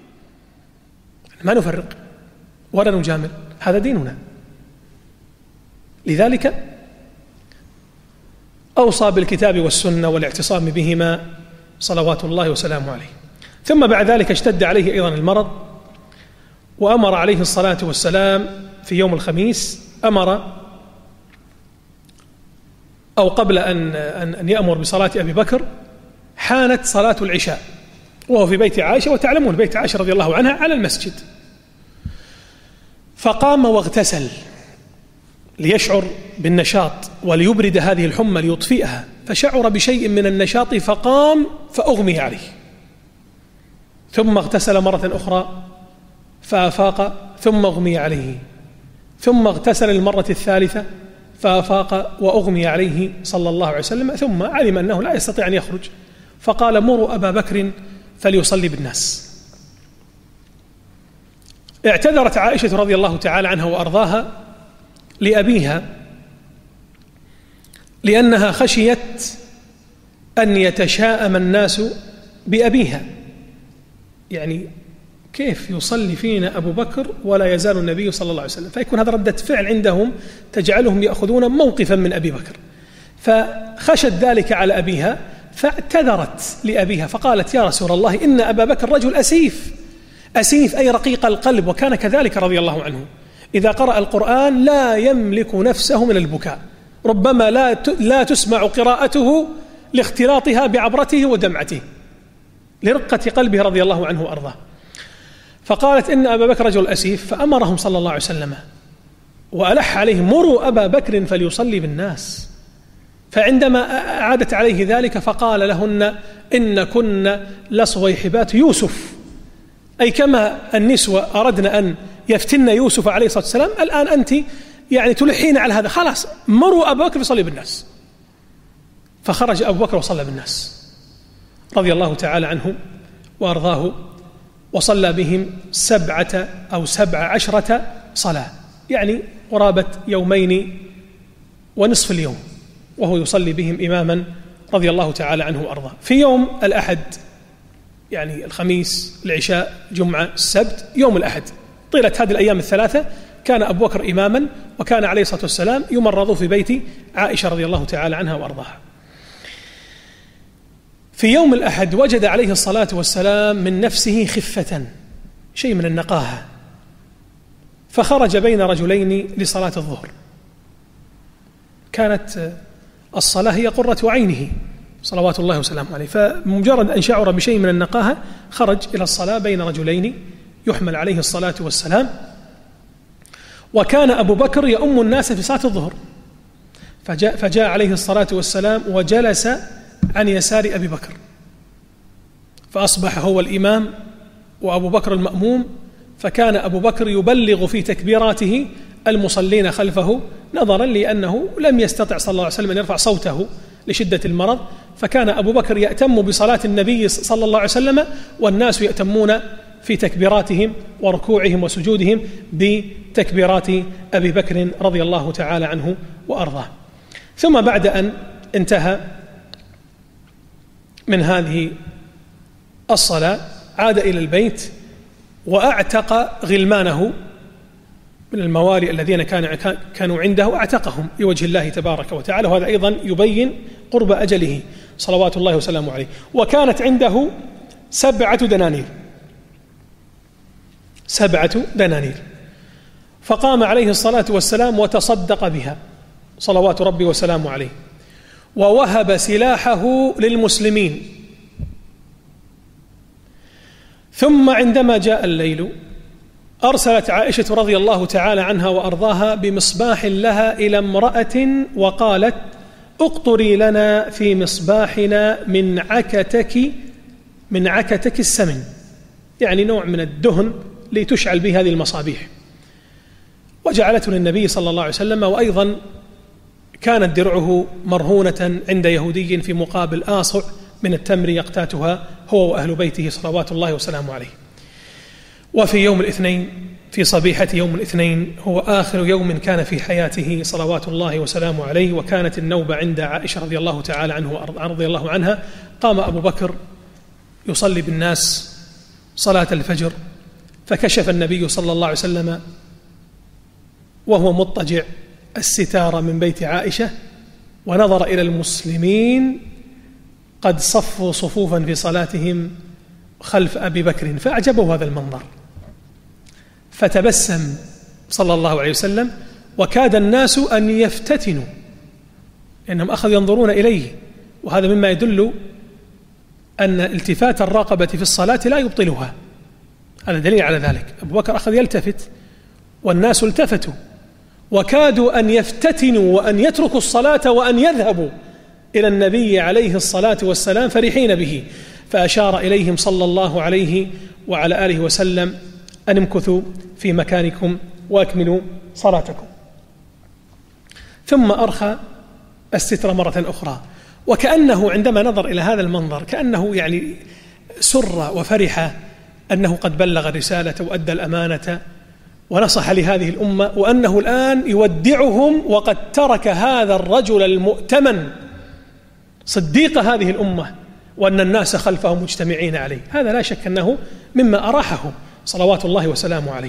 ما نفرق ولا نجامل، هذا ديننا. لذلك أوصى بالكتاب والسنة والاعتصام بهما صلوات الله وسلامه عليه. ثم بعد ذلك اشتد عليه أيضا المرض، وأمر عليه الصلاة والسلام في يوم الخميس، أمر أو قبل أن يأمر بصلاة أبي بكر حانت صلاة العشاء وهو في بيت عائشة، وتعلمون بيت عائشة رضي الله عنها على المسجد، فقام واغتسل ليشعر بالنشاط وليبرد هذه الحمى ليطفئها، فشعر بشيء من النشاط فقام فأغمي عليه، ثم اغتسل مرة أخرى فأفاق ثم أغمي عليه، ثم اغتسل المرة الثالثة فأفاق وأغمي عليه صلى الله عليه وسلم، ثم علم أنه لا يستطيع أن يخرج فقال: مروا أبا بكر فليصلي بالناس. اعتذرت عائشة رضي الله تعالى عنها وأرضاها لأبيها لأنها خشيت أن يتشاءم الناس بأبيها، يعني كيف يصلي فينا أبو بكر ولا يزال النبي صلى الله عليه وسلم، فيكون هذا ردة فعل عندهم تجعلهم يأخذون موقفا من أبي بكر، فخشت ذلك على أبيها فاعتذرت لأبيها فقالت: يا رسول الله إن أبا بكر رجل أسيف، أسيف أي رقيق القلب، وكان كذلك رضي الله عنه، إذا قرأ القرآن لا يملك نفسه من البكاء، ربما لا تسمع قراءته لاختلاطها بعبرته ودمعته لرقة قلبه رضي الله عنه وأرضاه. فقالت: إن أبا بكر رجل أسيف، فأمرهم صلى الله عليه وسلم وألح عليهم: مروا أبا بكر فليصلي بالناس. فعندما عادت عليه ذلك فقال لهن: إن كن لصويحبات يوسف، أي كما النسوة أردن أن يفتن يوسف عليه الصلاة والسلام، الآن أنت يعني تلحين على هذا، خلاص مروا أبا بكر يصلي بالناس. فخرج أبو بكر وصلى بالناس رضي الله تعالى عنه وأرضاه، وصلى بهم 7 أو 17 صلاة، يعني قرابة 2 ونصف اليوم وهو يصلي بهم إماما رضي الله تعالى عنه وأرضاه. في يوم الأحد، يعني الخميس، العشاء، جمعة، السبت، يوم الأحد، طيلة هذه الأيام الثلاثة كان أبو بكر إماما، وكان عليه الصلاة والسلام يمرض في بيت عائشة رضي الله تعالى عنها وأرضاها. في يوم الأحد وجد عليه الصلاة والسلام من نفسه خفة، شيء من النقاهة، فخرج بين رجلين لصلاة الظهر. كانت الصلاة هي قرة عينه صلوات الله وسلامه عليه، فمجرد أن شعر بشيء من النقاهة خرج إلى الصلاة بين رجلين يحمل عليه الصلاة والسلام. وكان أبو بكر يؤم الناس في صلاة الظهر، فجاء عليه الصلاة والسلام وجلس عن يسار أبي بكر، فأصبح هو الإمام وأبو بكر المأموم، فكان أبو بكر يبلغ في تكبيراته المصلين خلفه، نظرا لأنه لم يستطع صلى الله عليه وسلم أن يرفع صوته لشدة المرض، فكان أبو بكر يأتم بصلاة النبي صلى الله عليه وسلم والناس يأتمون في تكبيراتهم وركوعهم وسجودهم بتكبيرات أبي بكر رضي الله تعالى عنه وأرضاه. ثم بعد أن انتهى من هذه الصلاة عاد إلى البيت وأعتق غلمانه من الموالي الذين كانوا عنده، أعتقهم لوجه الله تبارك وتعالى، وهذا أيضا يبين قرب أجله صلوات الله وسلامه عليه. وكانت عنده 7 دنانير، 7 دنانير، فقام عليه الصلاة والسلام وتصدق بها صلوات ربي وسلامه عليه، ووهب سلاحه للمسلمين. ثم عندما جاء الليل أرسلت عائشة رضي الله تعالى عنها وأرضاها بمصباح لها إلى امرأة وقالت: اقطري لنا في مصباحنا من عكتك السمن، يعني نوع من الدهن لتشعل به هذه المصابيح. وجعلته للنبي صلى الله عليه وسلم، وأيضا كانت درعه مرهونة عند يهودي في مقابل آصع من التمر يقتاتها هو وأهل بيته صلوات الله وسلامه عليه. وفي يوم الاثنين، في صبيحة يوم الاثنين، هو آخر يوم كان في حياته صلوات الله وسلامه عليه، وكانت النوبة عند عائشة رضي الله تعالى رضي الله عنها. قام أبو بكر يصلي بالناس صلاة الفجر، فكشف النبي صلى الله عليه وسلم وهو مضطجع الستار من بيت عائشة، ونظر إلى المسلمين قد صفوا صفوفا في صلاتهم خلف أبي بكر، فأعجبه هذا المنظر، فتبسم صلى الله عليه وسلم، وكاد الناس أن يفتتنوا لأنهم أخذوا ينظرون إليه. وهذا مما يدل أن التفات الراقبة في الصلاة لا يبطلها، هذا دليل على ذلك. أبو بكر أخذ يلتفت والناس التفتوا، وكادوا أن يفتتنوا وأن يتركوا الصلاة وأن يذهبوا إلى النبي عليه الصلاة والسلام فرحين به، فأشار إليهم صلى الله عليه وعلى آله وسلم أن امكثوا في مكانكم وأكملوا صلاتكم. ثم أرخى الستر مرة أخرى، وكأنه عندما نظر إلى هذا المنظر كأنه يعني سر وفرح أنه قد بلغ الرسالة وأدى الأمانة ونصح لهذه الأمة، وأنه الآن يودعهم وقد ترك هذا الرجل المؤتمن صديق هذه الأمة، وأن الناس خلفه مجتمعين عليه. هذا لا شك أنه مما أراحه صلوات الله وسلامه عليه.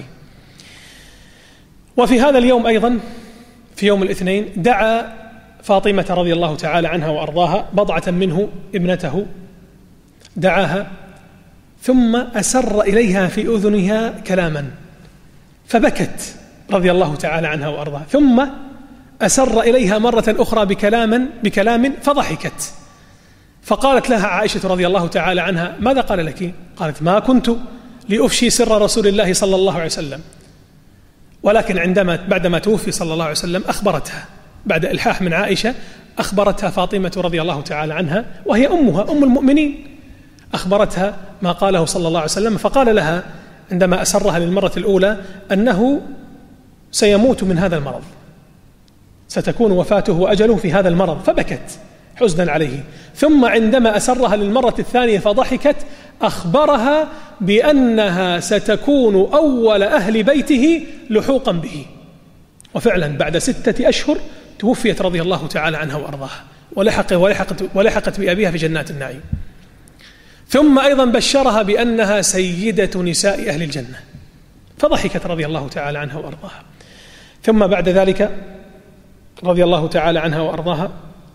وفي هذا اليوم أيضا في يوم الاثنين دعا فاطمة رضي الله تعالى عنها وأرضاها بضعة منه ابنته، دعاها ثم أسر إليها في أذنها كلاما فبكت رضي الله تعالى عنها وأرضاها، ثم أسر إليها مرة أخرى بكلام فضحكت، فقالت لها عائشة رضي الله تعالى عنها: ماذا قال لك؟ قالت: ما كنت لأفشي سر رسول الله صلى الله عليه وسلم، ولكن بعدما توفي صلى الله عليه وسلم أخبرتها بعد إلحاح من عائشة، أخبرتها فاطمة رضي الله تعالى عنها وهي أمها أم المؤمنين، أخبرتها ما قاله صلى الله عليه وسلم، فقال لها عندما أسرها للمرة الأولى أنه سيموت من هذا المرض، ستكون وفاته وأجله في هذا المرض، فبكت حزنا عليه. ثم عندما أسرها للمرة الثانية فضحكت، أخبرها بأنها ستكون أول أهل بيته لحوقا به. وفعلا بعد 6 أشهر توفيت رضي الله تعالى عنها وأرضاها، ولحقت بأبيها في جنات النعيم. ثم أيضا بشرها بأنها سيدة نساء أهل الجنة، فضحكت رضي الله تعالى عنها وأرضاها. ثم بعد ذلك رضي الله تعالى عنها وأرضاها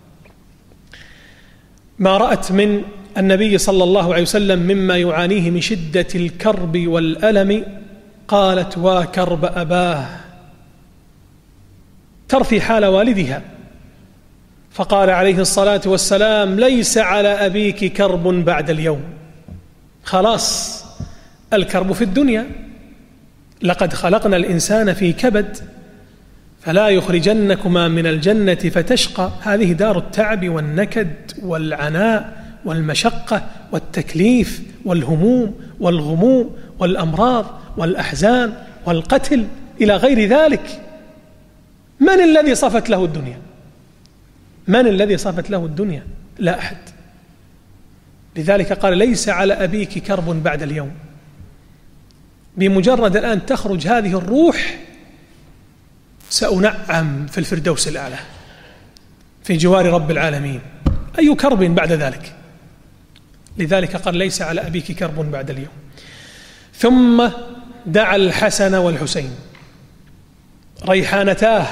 ما رأت من النبي صلى الله عليه وسلم مما يعانيه من شدة الكرب والألم، قالت: وكرب أباه، ترثي حال والدها، فقال عليه الصلاة والسلام: ليس على أبيك كرب بعد اليوم، خلاص الكرب في الدنيا، لقد خلقنا الإنسان في كبد، فلا يخرجنكما من الجنة فتشقى. هذه دار التعب والنكد والعناء والمشقة والتكليف والهموم والغموم والأمراض والأحزان والقتل إلى غير ذلك. من الذي صفت له الدنيا؟ من الذي صفت له الدنيا؟ لا أحد. لذلك قال: ليس على أبيك كرب بعد اليوم. بمجرد الآن تخرج هذه الروح سأنعم في الفردوس الأعلى في جوار رب العالمين. أي كرب بعد ذلك؟ لذلك قال ليس على أبيك كرب بعد اليوم. ثم دعا الحسن والحسين ريحانتاه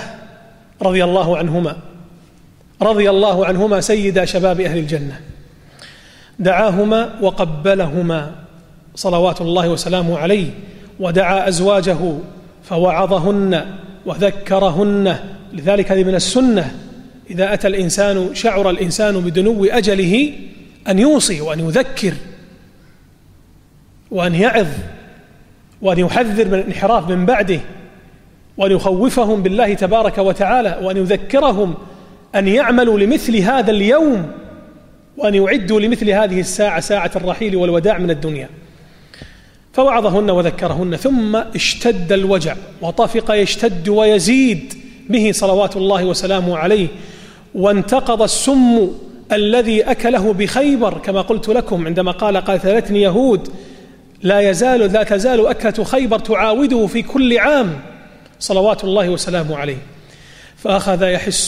رضي الله عنهما سيدا شباب أهل الجنة، دعاهما وقبلهما صلوات الله وسلامه عليه، ودعا أزواجه فوعظهن وذكرهن. لذلك هذه من السنة، إذا أتى الإنسان شعر الإنسان بدنو أجله أن يوصي وأن يذكر وأن يعظ وأن يحذر من الانحراف من بعده، وأن يخوفهم بالله تبارك وتعالى، وأن يذكرهم أن يعملوا لمثل هذا اليوم، وأن يعدوا لمثل هذه الساعة، ساعة الرحيل والوداع من الدنيا. فوعظهن وذكرهن، ثم اشتد الوجع وطفق يشتد ويزيد به صلوات الله وسلامه عليه، وانتقض السم الذي أكله بخيبر كما قلت لكم عندما قال قاتلتني يهود، لا تزال أكلة خيبر تعاوده في كل عام صلوات الله وسلامه عليه. فأخذ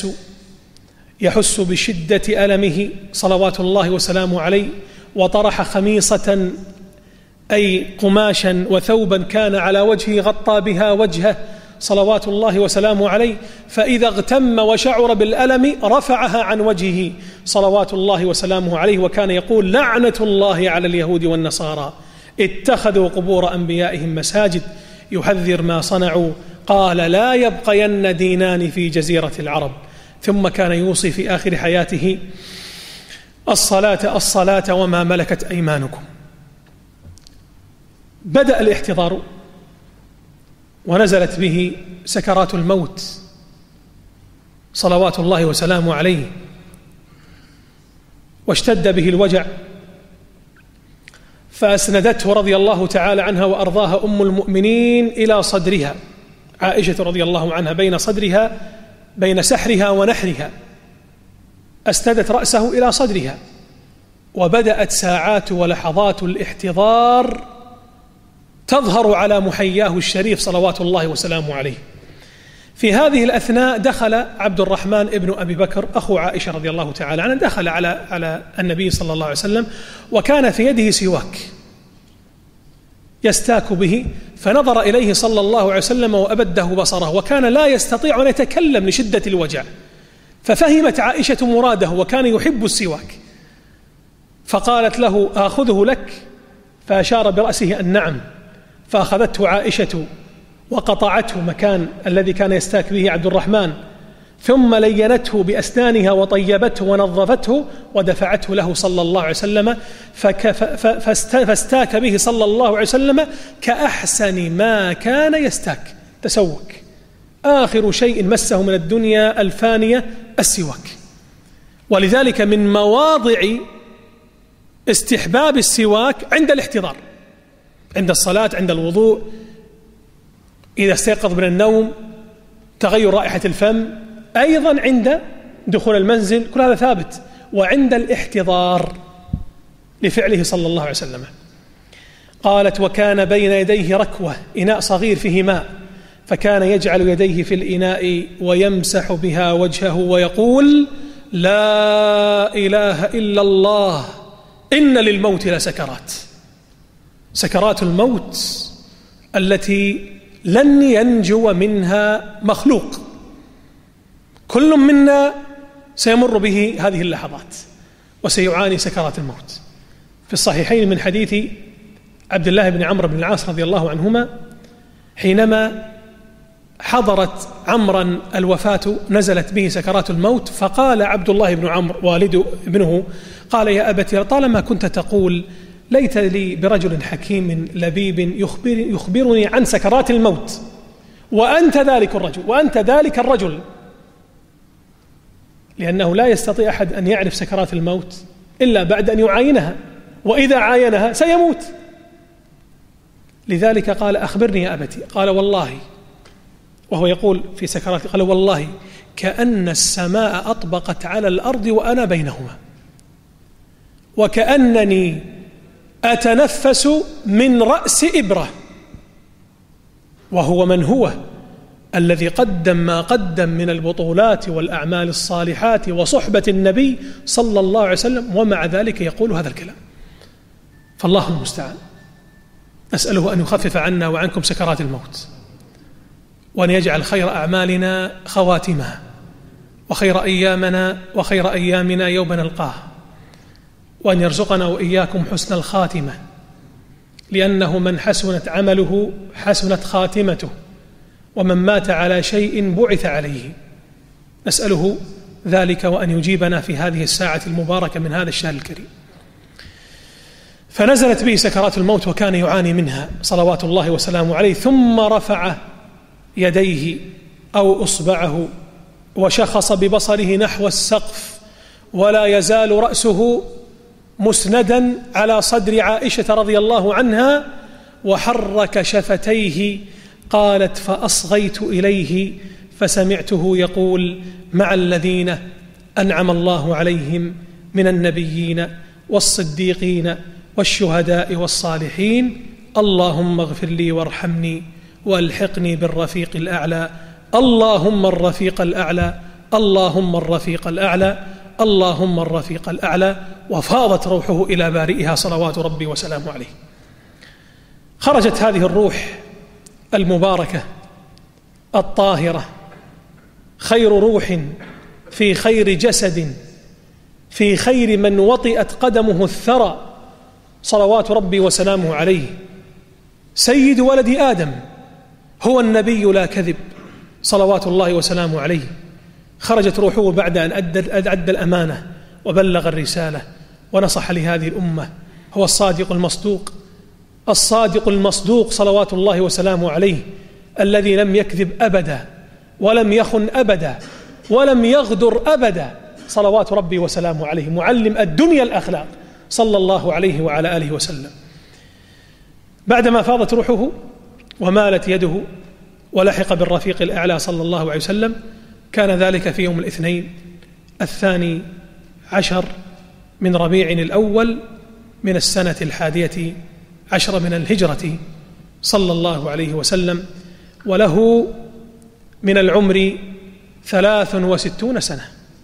يحس بشدة ألمه صلوات الله وسلامه عليه، وطرح خميصة أي قماشا وثوبا كان على وجهه غطى بها وجهه صلوات الله وسلامه عليه، فإذا اغتم وشعر بالألم رفعها عن وجهه صلوات الله وسلامه عليه، وكان يقول لعنة الله على اليهود والنصارى اتخذوا قبور أنبيائهم مساجد، يحذر ما صنعوا، قال لا يبقين دينان في جزيرة العرب. ثم كان يوصي في آخر حياته الصلاة وما ملكت أيمانكم. بدأ الاحتضار ونزلت به سكرات الموت صلوات الله وسلامه عليه، واشتد به الوجع، فأسندته رضي الله تعالى عنها وأرضاها أم المؤمنين إلى صدرها، عائشة رضي الله عنها بين سحرها ونحرها، أسندت رأسه إلى صدرها، وبدأت ساعات ولحظات الاحتضار تظهر على محياه الشريف صلوات الله وسلامه عليه. في هذه الأثناء دخل عبد الرحمن ابن أبي بكر أخو عائشة رضي الله تعالى عنه، دخل على النبي صلى الله عليه وسلم، وكان في يده سواك يستاك به، فنظر إليه صلى الله عليه وسلم وأبده بصره، وكان لا يستطيع أن يتكلم لشدة الوجع، ففهمت عائشة مراده، وكان يحب السواك، فقالت له آخذه لك؟ فأشار برأسه أن نعم، فأخذته عائشة وقطعته مكان الذي كان يستاك به عبد الرحمن، ثم لينته بأسنانها وطيبته ونظفته ودفعته له صلى الله عليه وسلم، فاستاك به صلى الله عليه وسلم كأحسن ما كان يستاك، تسوك، آخر شيء مسه من الدنيا الفانية السواك. ولذلك من مواضع استحباب السواك عند الاحتضار، عند الصلاة، عند الوضوء، إذا استيقظ من النوم، تغير رائحة الفم، أيضا عند دخول المنزل، كل هذا ثابت، وعند الاحتضار لفعله صلى الله عليه وسلم. قالت وكان بين يديه ركوة، إناء صغير فيه ماء، فكان يجعل يديه في الإناء ويمسح بها وجهه ويقول لا إله إلا الله إن للموت لسكرات، سكرات الموت التي لن ينجو منها مخلوق، كل منا سيمر به هذه اللحظات وسيعاني سكرات الموت. في الصحيحين من حديث عبد الله بن عمرو بن العاص رضي الله عنهما، حينما حضرت عمرا الوفاة نزلت به سكرات الموت، فقال عبد الله بن عمرو والد ابنه، قال يا أبتي طالما كنت تقول ليت لي برجل حكيم لبيب يخبرني عن سكرات الموت، وأنت ذلك الرجل، لأنه لا يستطيع أحد أن يعرف سكرات الموت إلا بعد أن يعاينها، وإذا عاينها سيموت. لذلك قال أخبرني يا أبتي، قال والله، وهو يقول في سكرات، قال والله كأن السماء أطبقت على الأرض وأنا بينهما، وكأنني أتنفس من رأس إبرة، وهو من هو الذي قدم ما قدم من البطولات والأعمال الصالحات وصحبة النبي صلى الله عليه وسلم، ومع ذلك يقول هذا الكلام. فالله المستعان، نسأله أن يخفف عنا وعنكم سكرات الموت، وأن يجعل خير أعمالنا خواتمها، وخير أيامنا وخير أيامنا يوم نلقاه، وأن يرزقنا وإياكم حسن الخاتمة، لأنه من حسنت عمله حسنت خاتمته، ومن مات على شيء بعث عليه. نسأله ذلك وأن يجيبنا في هذه الساعة المباركة من هذا الشهر الكريم. فنزلت به سكرات الموت وكان يعاني منها صلوات الله وسلامه عليه، ثم رفع يديه أو أصبعه وشخص ببصره نحو السقف، ولا يزال رأسه مسندا على صدر عائشة رضي الله عنها، وحرك شفتيه. قالت: فأصغيت إليه فسمعته يقول: مع الذين أنعم الله عليهم من النبيين والصديقين والشهداء والصالحين، اللهم اغفر لي وارحمني والحقني بالرفيق الأعلى، اللهم الرفيق الأعلى، اللهم الرفيق الأعلى، اللهم الرفيق الأعلى. وفاضت روحه إلى بارئها صلوات ربي وسلامه عليه. خرجت هذه الروح المباركة الطاهرة، خير روح في خير جسد في خير من وطئت قدمه الثرى صلوات ربي وسلامه عليه، سيد ولد آدم، هو النبي لا كذب صلوات الله وسلامه عليه. خرجت روحه بعد أن أدى الأمانة وبلغ الرسالة ونصح لهذه الأمة. هو الصادق المصدوق، الصادق المصدوق صلوات الله وسلامه عليه، الذي لم يكذب أبدا ولم يخن أبدا ولم يغدر أبدا صلوات ربي وسلامه عليه، معلم الدنيا الأخلاق صلى الله عليه وعلى آله وسلم. بعدما فاضت روحه ومالت يده ولحق بالرفيق الأعلى صلى الله عليه وسلم، كان ذلك في يوم الاثنين 12 من ربيع الأول من السنة 11 من الهجرة صلى الله عليه وسلم، وله من العمر 63 سنة،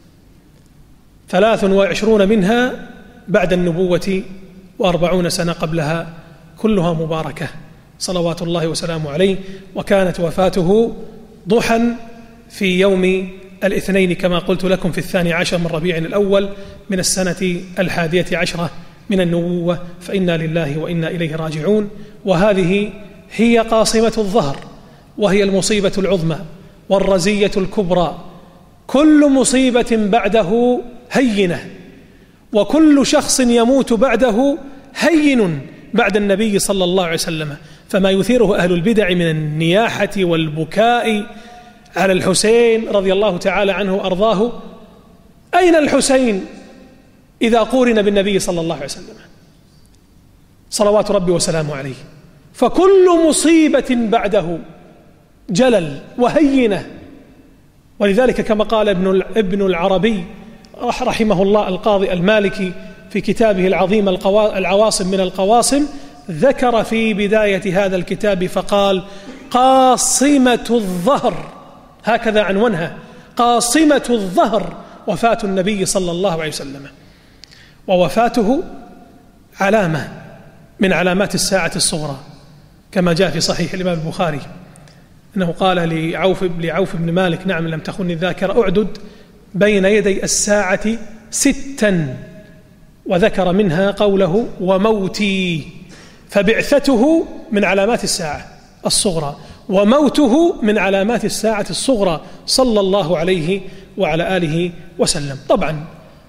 23 منها بعد النبوة و40 سنة قبلها، كلها مباركة صلوات الله وسلامه عليه. وكانت وفاته ضحى في يوم الاثنين كما قلت لكم في 12 من ربيع الأول من السنة 11 من النبوة، فإنا لله وإنا إليه راجعون. وهذه هي قاصمة الظهر، وهي المصيبة العظمى والرزية الكبرى. كل مصيبة بعده هينة، وكل شخص يموت بعده هين بعد النبي صلى الله عليه وسلم. فما يثيره أهل البدع من النياحة والبكاء على الحسين رضي الله تعالى عنه وأرضاه، أين الحسين إذا قورن بالنبي صلى الله عليه وسلم صلوات ربي وسلامه عليه؟ فكل مصيبة بعده جلل وهينة. ولذلك كما قال ابن العربي رحمه الله القاضي المالكي في كتابه العظيم العواصم من القواصم، ذكر في بداية هذا الكتاب فقال: قاصمة الظهر، هكذا عنونها، قاصمة الظهر وفاة النبي صلى الله عليه وسلم. ووفاته علامة من علامات الساعة الصغرى، كما جاء في صحيح الإمام البخاري أنه قال لعوف بن مالك: نعم لم تخن الذاكرة، أعدد بين يدي الساعة 6، وذكر منها قوله: وموتي. فبعثته من علامات الساعة الصغرى، وموته من علامات الساعة الصغرى صلى الله عليه وعلى آله وسلم. طبعا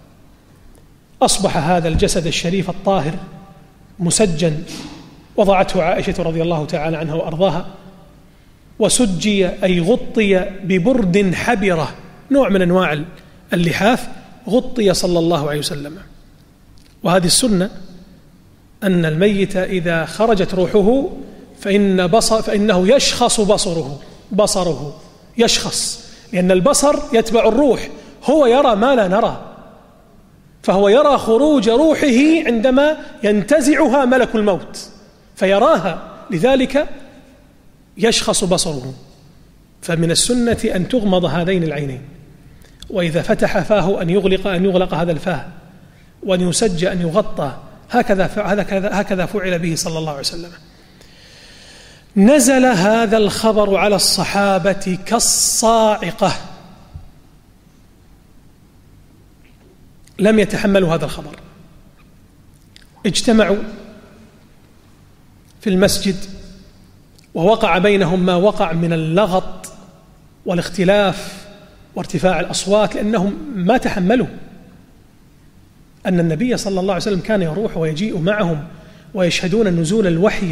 أصبح هذا الجسد الشريف الطاهر مسجن، وضعته عائشة رضي الله تعالى عنها وأرضاها، وسجي أي غطي ببرد حبرة، نوع من أنواع اللحاف، غطي صلى الله عليه وسلم. وهذه السنة أن الميت إذا خرجت روحه فإنه يشخص بصره يشخص، لأن البصر يتبع الروح، هو يرى ما لا نرى، فهو يرى خروج روحه عندما ينتزعها ملك الموت فيراها. لذلك يشخص بصره، فمن السنة أن تغمض هذين العينين، وإذا فتح فاه أن يغلق هذا الفاه، وأن يسج أن يغطى، هكذا فعل به صلى الله عليه وسلم. نزل هذا الخبر على الصحابة كالصاعقة، لم يتحملوا هذا الخبر، اجتمعوا في المسجد ووقع بينهم ما وقع من اللغط والاختلاف وارتفاع الأصوات، لأنهم ما تحملوا أن النبي صلى الله عليه وسلم كان يروح ويجيء معهم ويشهدون نزول الوحي،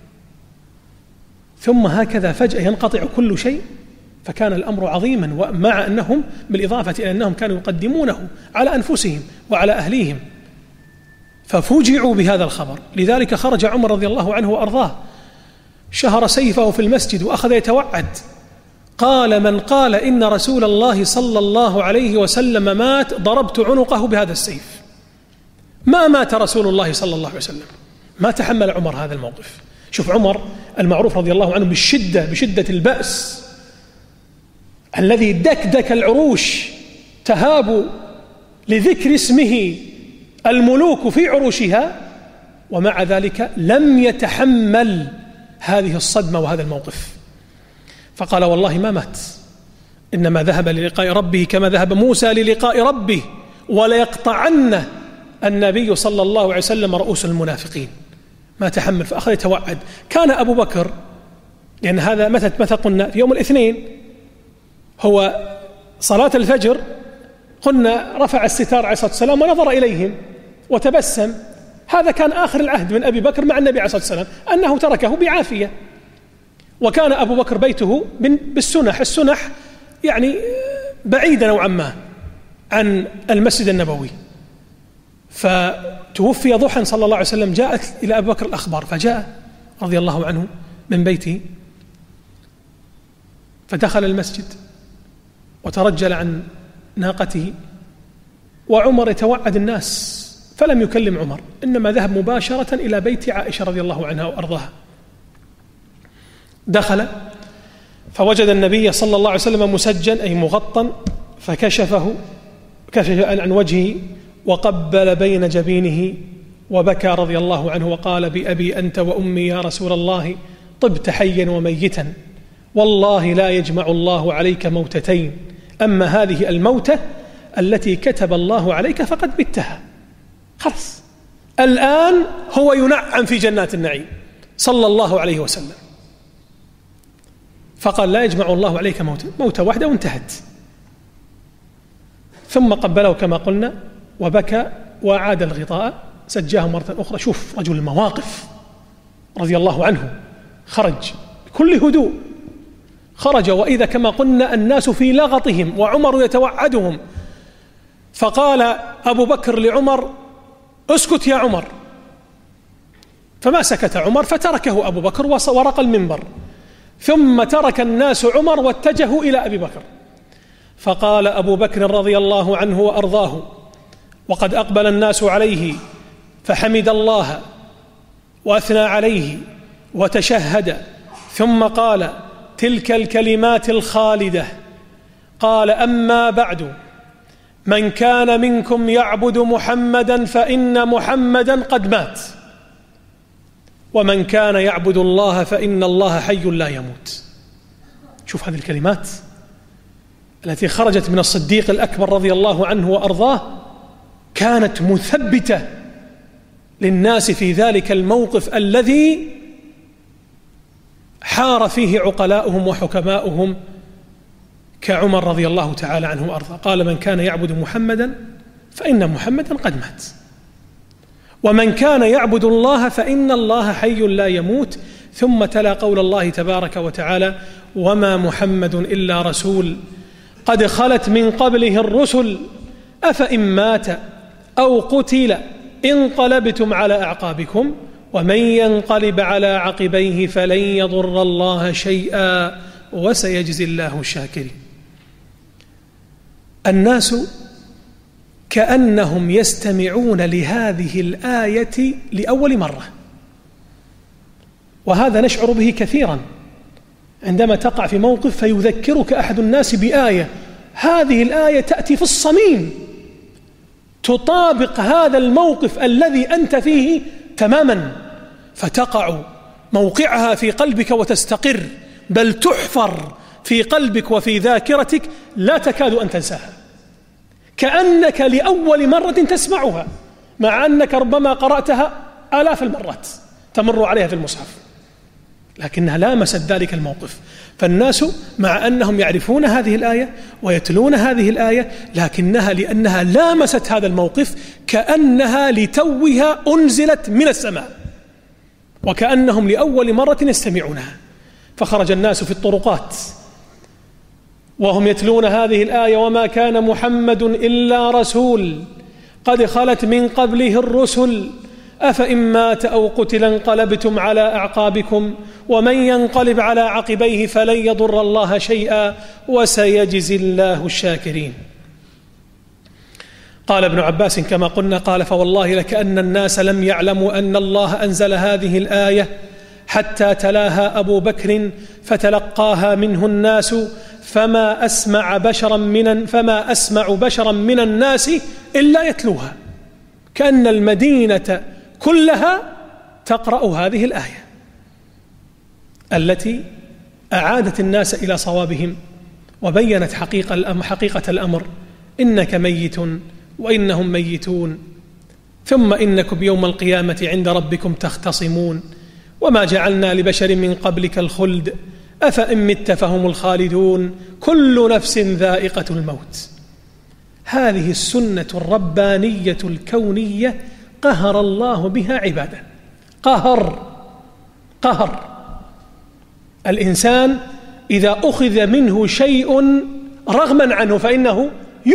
ثم هكذا فجأة ينقطع كل شيء، فكان الأمر عظيما، ومع أنهم بالإضافة إلى أنهم كانوا يقدمونه على أنفسهم وعلى أهليهم، ففوجئوا بهذا الخبر. لذلك خرج عمر رضي الله عنه وأرضاه، شهر سيفه في المسجد وأخذ يتوعد، قال: من قال إن رسول الله صلى الله عليه وسلم مات ضربت عنقه بهذا السيف. ما مات رسول الله صلى الله عليه وسلم. ما تحمل عمر هذا الموقف. شوف عمر المعروف رضي الله عنه بشدة البأس، الذي دكدك العروش، تهاب لذكر اسمه الملوك في عروشها، ومع ذلك لم يتحمل هذه الصدمة وهذا الموقف، فقال: والله ما مات، إنما ذهب للقاء ربه كما ذهب موسى للقاء ربه، وليقطعن النبي صلى الله عليه وسلم رؤوس المنافقين. ما تحمل، فأخذ يتوعد. كان أبو بكر، لأن هذا متى قلنا في يوم الاثنين، هو صلاة الفجر، قلنا رفع الستار عليه الصلاة والسلام ونظر إليهم وتبسم. هذا كان آخر العهد من أبي بكر مع النبي عليه الصلاة والسلام، أنه تركه بعافية. وكان أبو بكر بيته بالسنح، السنح يعني بعيدة نوعا ما عن المسجد النبوي، فتوفي ضحى صلى الله عليه وسلم. جاءت إلى أبي بكر الأخبار، فجاء رضي الله عنه من بيته، فدخل المسجد وترجل عن ناقته، وعمر يتوعد الناس، فلم يكلم عمر، إنما ذهب مباشرة إلى بيت عائشة رضي الله عنها وأرضاها. دخل فوجد النبي صلى الله عليه وسلم مسجا، أي مغطى، فكشف عن وجهه وقبل بين جبينه وبكى رضي الله عنه وقال: بأبي أنت وأمي يا رسول الله، طبت حيا وميتا، والله لا يجمع الله عليك موتتين، أما هذه الموتة التي كتب الله عليك فقد متها. خلاص، الآن هو ينعم في جنات النعيم صلى الله عليه وسلم. فقال: لا يجمع الله عليك موتة واحدة، وانتهت. ثم قبله كما قلنا وبكى وأعاد الغطاء، سجاه مرة أخرى. شوف رجل المواقف رضي الله عنه، خرج بكل هدوء، خرج وإذا كما قلنا الناس في لغطهم وعمر يتوعدهم. فقال أبو بكر لعمر: اسكت يا عمر. فما سكت عمر، فتركه أبو بكر ورق المنبر، ثم ترك الناس عمر واتجهوا إلى أبي بكر. فقال أبو بكر رضي الله عنه وأرضاه وقد أقبل الناس عليه، فحمد الله وأثنى عليه وتشهد، ثم قال تلك الكلمات الخالدة، قال: أما بعد، من كان منكم يعبد محمدا فإن محمدا قد مات، ومن كان يعبد الله فإن الله حي لا يموت. شوف هذه الكلمات التي خرجت من الصديق الأكبر رضي الله عنه وأرضاه، كانت مثبتة للناس في ذلك الموقف الذي حار فيه عقلاؤهم وحكماؤهم كعمر رضي الله تعالى عنه وأرضاه. قال: من كان يعبد محمدا فإن محمدا قد مات، ومن كان يعبد الله فإن الله حي لا يموت. ثم تلا قول الله تبارك وتعالى: وما محمد إلا رسول قد خلت من قبله الرسل أفإن مات أو قتل انقلبتم على أعقابكم ومن ينقلب على عقبيه فلن يضر الله شيئا وسيجزي الله الشاكرين. الناس كأنهم يستمعون لهذه الآية لأول مرة، وهذا نشعر به كثيرا عندما تقع في موقف فيذكرك أحد الناس بآية، هذه الآية تأتي في الصميم تطابق هذا الموقف الذي أنت فيه تماما، فتقع موقعها في قلبك وتستقر، بل تحفر في قلبك وفي ذاكرتك لا تكاد أن تنساها، كأنك لأول مرة تسمعها، مع أنك ربما قرأتها آلاف المرات تمر عليها في المصحف، لكنها لامست ذلك الموقف. فالناس مع أنهم يعرفون هذه الآية ويتلون هذه الآية، لكنها لأنها لامست هذا الموقف كأنها لتوها أنزلت من السماء، وكأنهم لأول مرة يستمعونها. فخرج الناس في الطرقات وهم يتلون هذه الآية: وما كان محمد إلا رسول قد خلت من قبله الرسل أفإن مات أو قتل انقلبتم على أعقابكم ومن ينقلب على عقبيه فلن يضر الله شيئا وسيجزي الله الشاكرين. قال ابن عباس كما قلنا، قال: فوالله لكأن الناس لم يعلموا أن الله أنزل هذه الآية حتى تلاها أبو بكر فتلقاها منه الناس، فما أسمع بشرا من الناس إلا يتلوها، كأن المدينة كلها تقرأ هذه الآية التي أعادت الناس إلى صوابهم وبينت حقيقة الأمر: إنك ميت وإنهم ميتون ثم إنكم يوم القيامة عند ربكم تختصمون وما جعلنا لبشر من قبلك الخلد أفإن مت فهم الخالدون كل نفس ذائقة الموت. هذه السنة الربانية الكونية قهر الله بها عباده. قهر الإنسان إذا أخذ منه شيء رغما عنه فإنه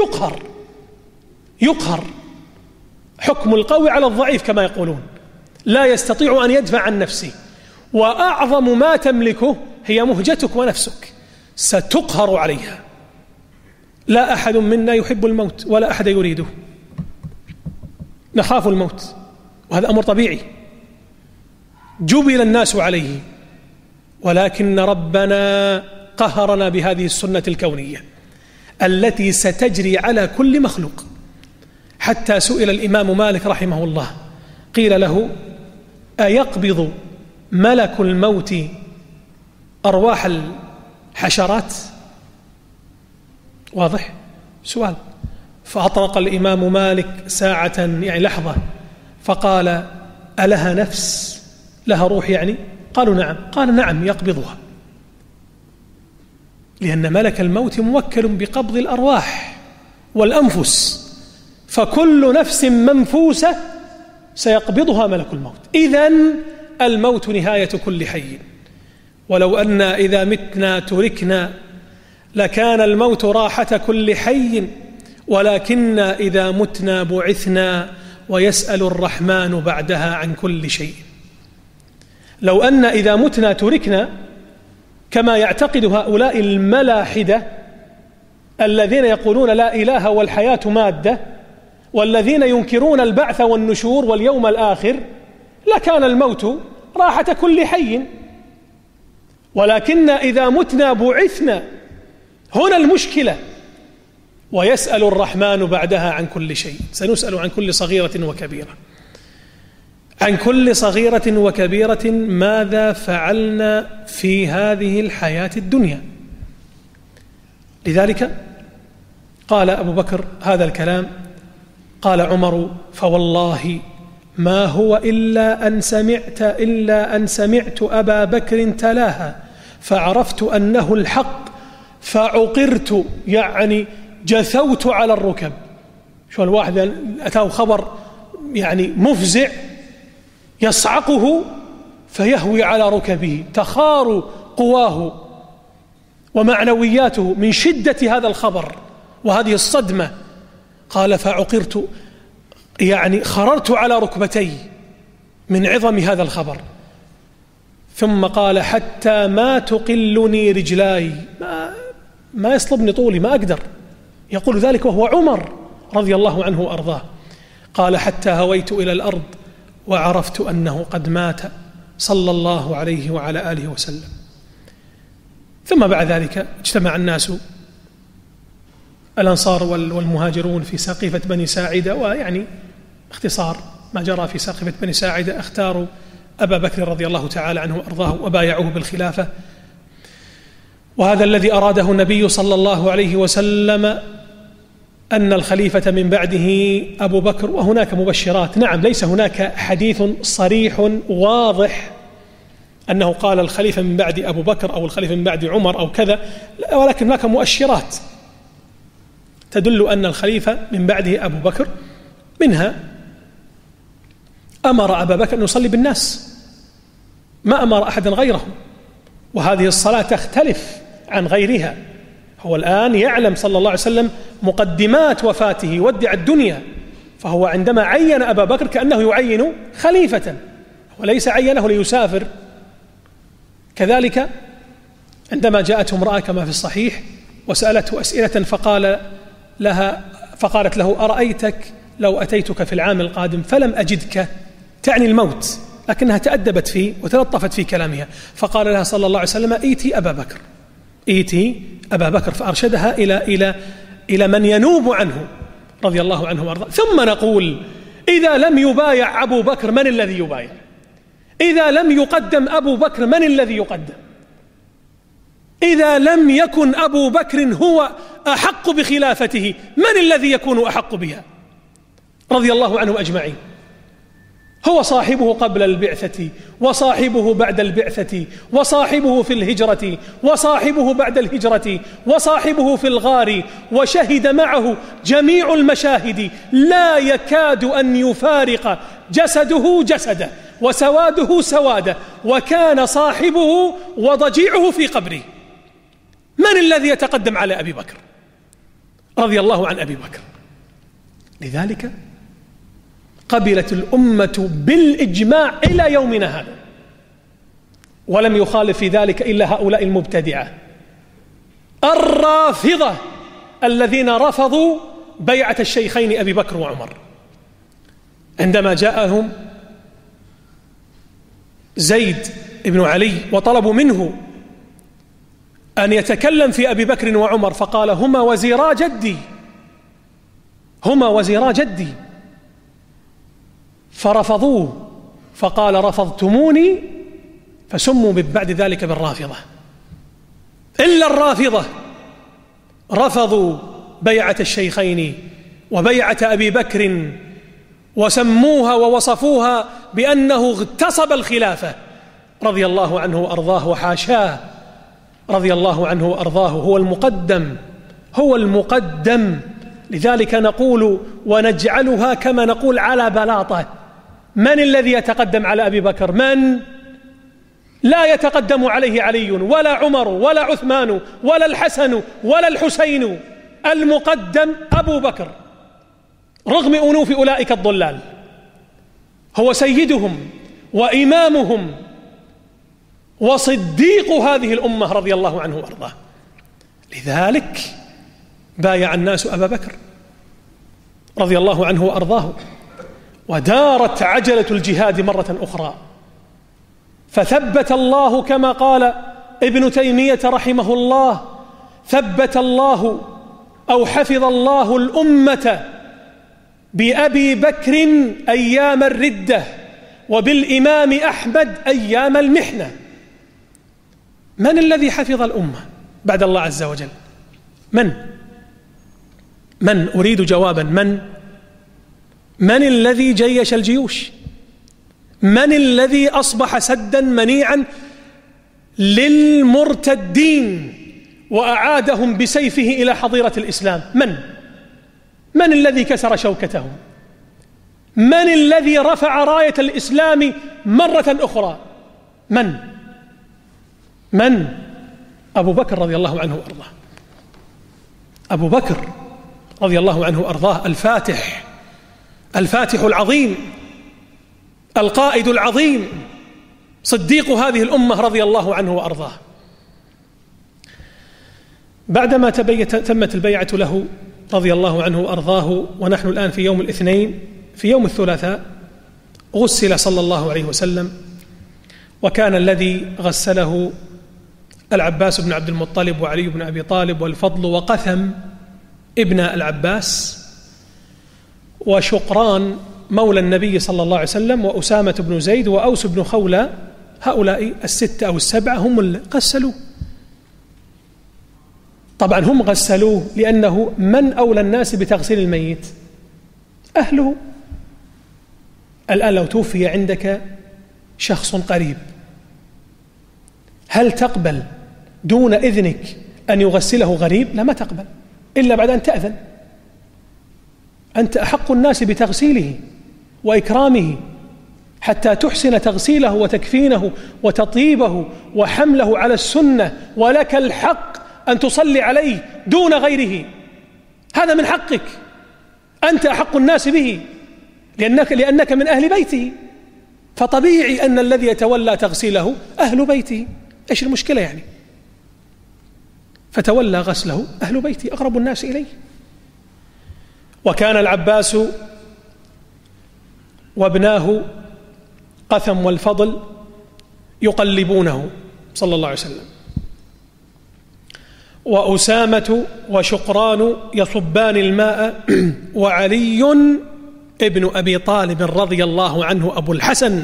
يقهر. حكم القوي على الضعيف كما يقولون، لا يستطيع أن يدفع عن نفسه، وأعظم ما تملكه هي مهجتك ونفسك، ستقهر عليها. لا أحد منا يحب الموت ولا أحد يريده، نخاف الموت وهذا أمر طبيعي جبل الناس عليه، ولكن ربنا قهرنا بهذه السنة الكونية التي ستجري على كل مخلوق. حتى سئل الإمام مالك رحمه الله، قيل له: أيقبض ملك الموت أرواح الحشرات؟ واضح سؤال. فأطرق الإمام مالك ساعة، يعني لحظة، فقال: ألها نفس؟ لها روح يعني؟ قالوا نعم. قال: نعم يقبضها، لأن ملك الموت موكل بقبض الأرواح والأنفس، فكل نفس منفوسة سيقبضها ملك الموت. إذن الموت نهاية كل حي، ولو أن إذا متنا تركنا لكان الموت راحة كل حي، ولكن إذا متنا بعثنا ويسأل الرحمن بعدها عن كل شيء. لو أن إذا متنا تركنا كما يعتقد هؤلاء الملاحدة الذين يقولون لا إله والحياة مادة، والذين ينكرون البعث والنشور واليوم الآخر، لكان الموت راحة كل حي، ولكن إذا متنا بعثنا، هنا المشكلة. ويسأل الرحمن بعدها عن كل شيء، سنسأل عن كل صغيرة وكبيرة، عن كل صغيرة وكبيرة ماذا فعلنا في هذه الحياة الدنيا. لذلك قال أبو بكر هذا الكلام، قال عمر: فوالله ما هو إلا أن سمعت أبا بكر تلاها فعرفت أنه الحق فعقرت، يعني جثوت على الركب. شو الواحد أتاه خبر يعني مفزع يصعقه فيهوي على ركبه، تخار قواه ومعنوياته من شدة هذا الخبر وهذه الصدمة. قال: فعقرت، يعني خررت على ركبتي من عظم هذا الخبر. ثم قال: حتى ما تقلني رجلاي، ما يصلبني طولي، ما أقدر. يقول ذلك وهو عمر رضي الله عنه وأرضاه. قال: حتى هويت إلى الأرض وعرفت أنه قد مات صلى الله عليه وعلى آله وسلم. ثم بعد ذلك اجتمع الناس الأنصار والمهاجرون في ساقفة بني ساعدة، ويعني اختصار ما جرى في ساقفة بني ساعدة اختاروا أبا بكر رضي الله تعالى عنه وأرضاه وبايعوه بالخلافة. وهذا الذي أراده النبي صلى الله عليه وسلم، أن الخليفة من بعده أبو بكر. وهناك مبشرات، نعم ليس هناك حديث صريح واضح أنه قال الخليفة من بعد أبو بكر أو الخليفة من بعد عمر أو كذا، ولكن هناك مؤشرات تدل أن الخليفة من بعده أبو بكر. منها أمر أبا بكر أن يصلي بالناس، ما أمر أحدا غيره، وهذه الصلاة تختلف عن غيرها. هو الآن يعلم صلى الله عليه وسلم مقدمات وفاته ودع الدنيا، فهو عندما عين أبا بكر كأنه يعين خليفة وليس عينه ليسافر. كذلك عندما جاءته امرأة كما في الصحيح وسألته أسئلة فقالت له أرأيتك لو أتيتك في العام القادم فلم أجدك، تعني الموت، لكنها تأدبت فيه وتلطفت في كلامها، فقال لها صلى الله عليه وسلم إيتي أبا بكر، إيتي أبا بكر، فأرشدها إلى من ينوب عنه رضي الله عنه وارضاه. ثم نقول إذا لم يبايع أبو بكر من الذي يبايع؟ إذا لم يقدم أبو بكر من الذي يقدم؟ إذا لم يكن أبو بكر هو أحق بخلافته من الذي يكون أحق بها رضي الله عنه أجمعين؟ هو صاحبه قبل البعثة، وصاحبه بعد البعثة، وصاحبه في الهجرة، وصاحبه بعد الهجرة، وصاحبه في الغار، وشهد معه جميع المشاهد، لا يكاد أن يفارق جسده جسده وسواده سواده، وكان صاحبه وضجيعه في قبره. من الذي يتقدم على أبي بكر رضي الله عن أبي بكر؟ لذلك قبلت الأمة بالإجماع إلى يومنا هذا، ولم يخالف في ذلك إلا هؤلاء المبتدعة الرافضة الذين رفضوا بيعة الشيخين أبي بكر وعمر. عندما جاءهم زيد بن علي وطلبوا منه أن يتكلم في أبي بكر وعمر، فقال هما وزيرا جدي، هما وزيرا جدي، فرفضوه، فقال رفضتموني فسموا من بعد ذلك بالرافضة. إلا الرافضة رفضوا بيعة الشيخين وبيعة أبي بكر، وسموها ووصفوها بأنه اغتصب الخلافة رضي الله عنه وأرضاه، وحاشاه رضي الله عنه وأرضاه، هو المقدم، هو المقدم. لذلك نقول ونجعلها كما نقول على بلاطة. من الذي يتقدم على أبي بكر؟ من؟ لا يتقدم عليه علي ولا عمر ولا عثمان ولا الحسن ولا الحسين، المقدم أبو بكر رغم أنوف أولئك الضلال، هو سيدهم وإمامهم وصديق هذه الأمة رضي الله عنه وأرضاه. لذلك بايع الناس أبا بكر رضي الله عنه وأرضاه، ودارت عجلة الجهاد مرة أخرى، فثبت الله كما قال ابن تيمية رحمه الله: ثبت الله أو حفظ الله الأمة بأبي بكر أيام الردة وبالإمام أحمد أيام المحنة. من الذي حفظ الأمة بعد الله عز وجل؟ من أريد جوابا. من الذي جيش الجيوش؟ من الذي أصبح سدا منيعا للمرتدين وأعادهم بسيفه إلى حظيرة الإسلام؟ من الذي كسر شوكتهم؟ من الذي رفع راية الإسلام مرة أخرى؟ من؟ أبو بكر رضي الله عنه وأرضاه. أبو بكر رضي الله عنه وأرضاه الفاتح العظيم، القائد العظيم، صديق هذه الأمة رضي الله عنه وأرضاه. بعدما تمت البيعة له رضي الله عنه وأرضاه، ونحن الآن في يوم الاثنين، في يوم الثلاثاء غسل صلى الله عليه وسلم، وكان الذي غسله العباس بن عبد المطلب وعلي بن أبي طالب والفضل وقثم ابن العباس وشقران مولى النبي صلى الله عليه وسلم وأسامة بن زيد وأوس بن خولة، هؤلاء الستة أو السبعة هم اللي غسلوه. طبعا هم غسلوه لأنه من أولى الناس بتغسيل الميت؟ أهله. الآن لو توفي عندك شخص قريب، هل تقبل دون إذنك أن يغسله غريب؟ لا، ما تقبل إلا بعد أن تأذن. أنت أحق الناس بتغسيله وإكرامه حتى تحسن تغسيله وتكفينه وتطيبه وحمله على السنة، ولك الحق أن تصلي عليه دون غيره. هذا من حقك، أنت أحق الناس به لأنك من أهل بيته، فطبيعي أن الذي يتولى تغسيله أهل بيته. إيش المشكلة يعني؟ فتولى غسله أهل بيته أقرب الناس إليه. وكان العباس وابناه قثم والفضل يقلبونه صلى الله عليه وسلم، وأسامة وشقران يصبان الماء، وعلي ابن أبي طالب رضي الله عنه أبو الحسن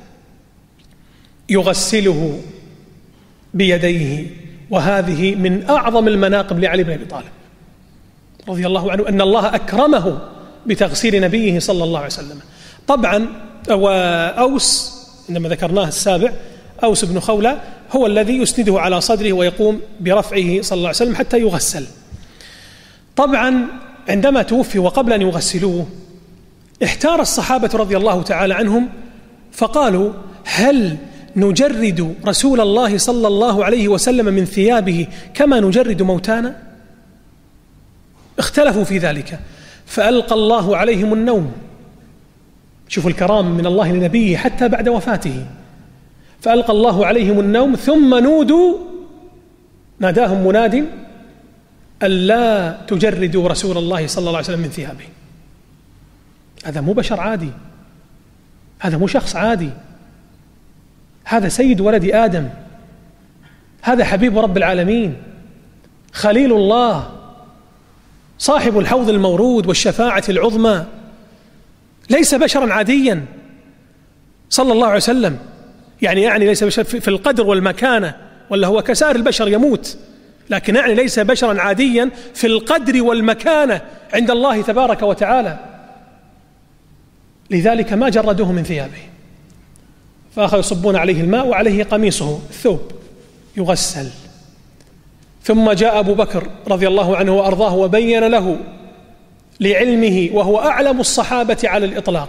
يغسله بيديه. وهذه من أعظم المناقب لعلي بن أبي طالب رضي الله عنه، أن الله أكرمه بتغسيل نبيه صلى الله عليه وسلم. طبعا وأوس عندما ذكرناه السابع، أوس بن خولة هو الذي يسنده على صدره ويقوم برفعه صلى الله عليه وسلم حتى يغسل. طبعا عندما توفي وقبل أن يغسلوه احتار الصحابة رضي الله تعالى عنهم، فقالوا: هل نجرد رسول الله صلى الله عليه وسلم من ثيابه كما نجرد موتانا؟ اختلفوا في ذلك، فألقى الله عليهم النوم. شوفوا الكرام من الله لنبيه حتى بعد وفاته. فألقى الله عليهم النوم ثم ناداهم مناد: ألا تجردوا رسول الله صلى الله عليه وسلم من ثيابه. هذا مو بشر عادي، هذا مو شخص عادي، هذا سيد ولد آدم، هذا حبيب رب العالمين، خليل الله، صاحب الحوض المورود والشفاعة العظمى، ليس بشرا عاديا صلى الله عليه وسلم. يعني ليس بشر في القدر والمكانة، ولا هو كسائر البشر يموت، لكن يعني ليس بشرا عاديا في القدر والمكانة عند الله تبارك وتعالى. لذلك ما جردوه من ثيابه، فأخذوا يصبون عليه الماء وعليه قميصه الثوب يغسل. ثم جاء أبو بكر رضي الله عنه وأرضاه وبين له لعلمه، وهو أعلم الصحابة على الإطلاق،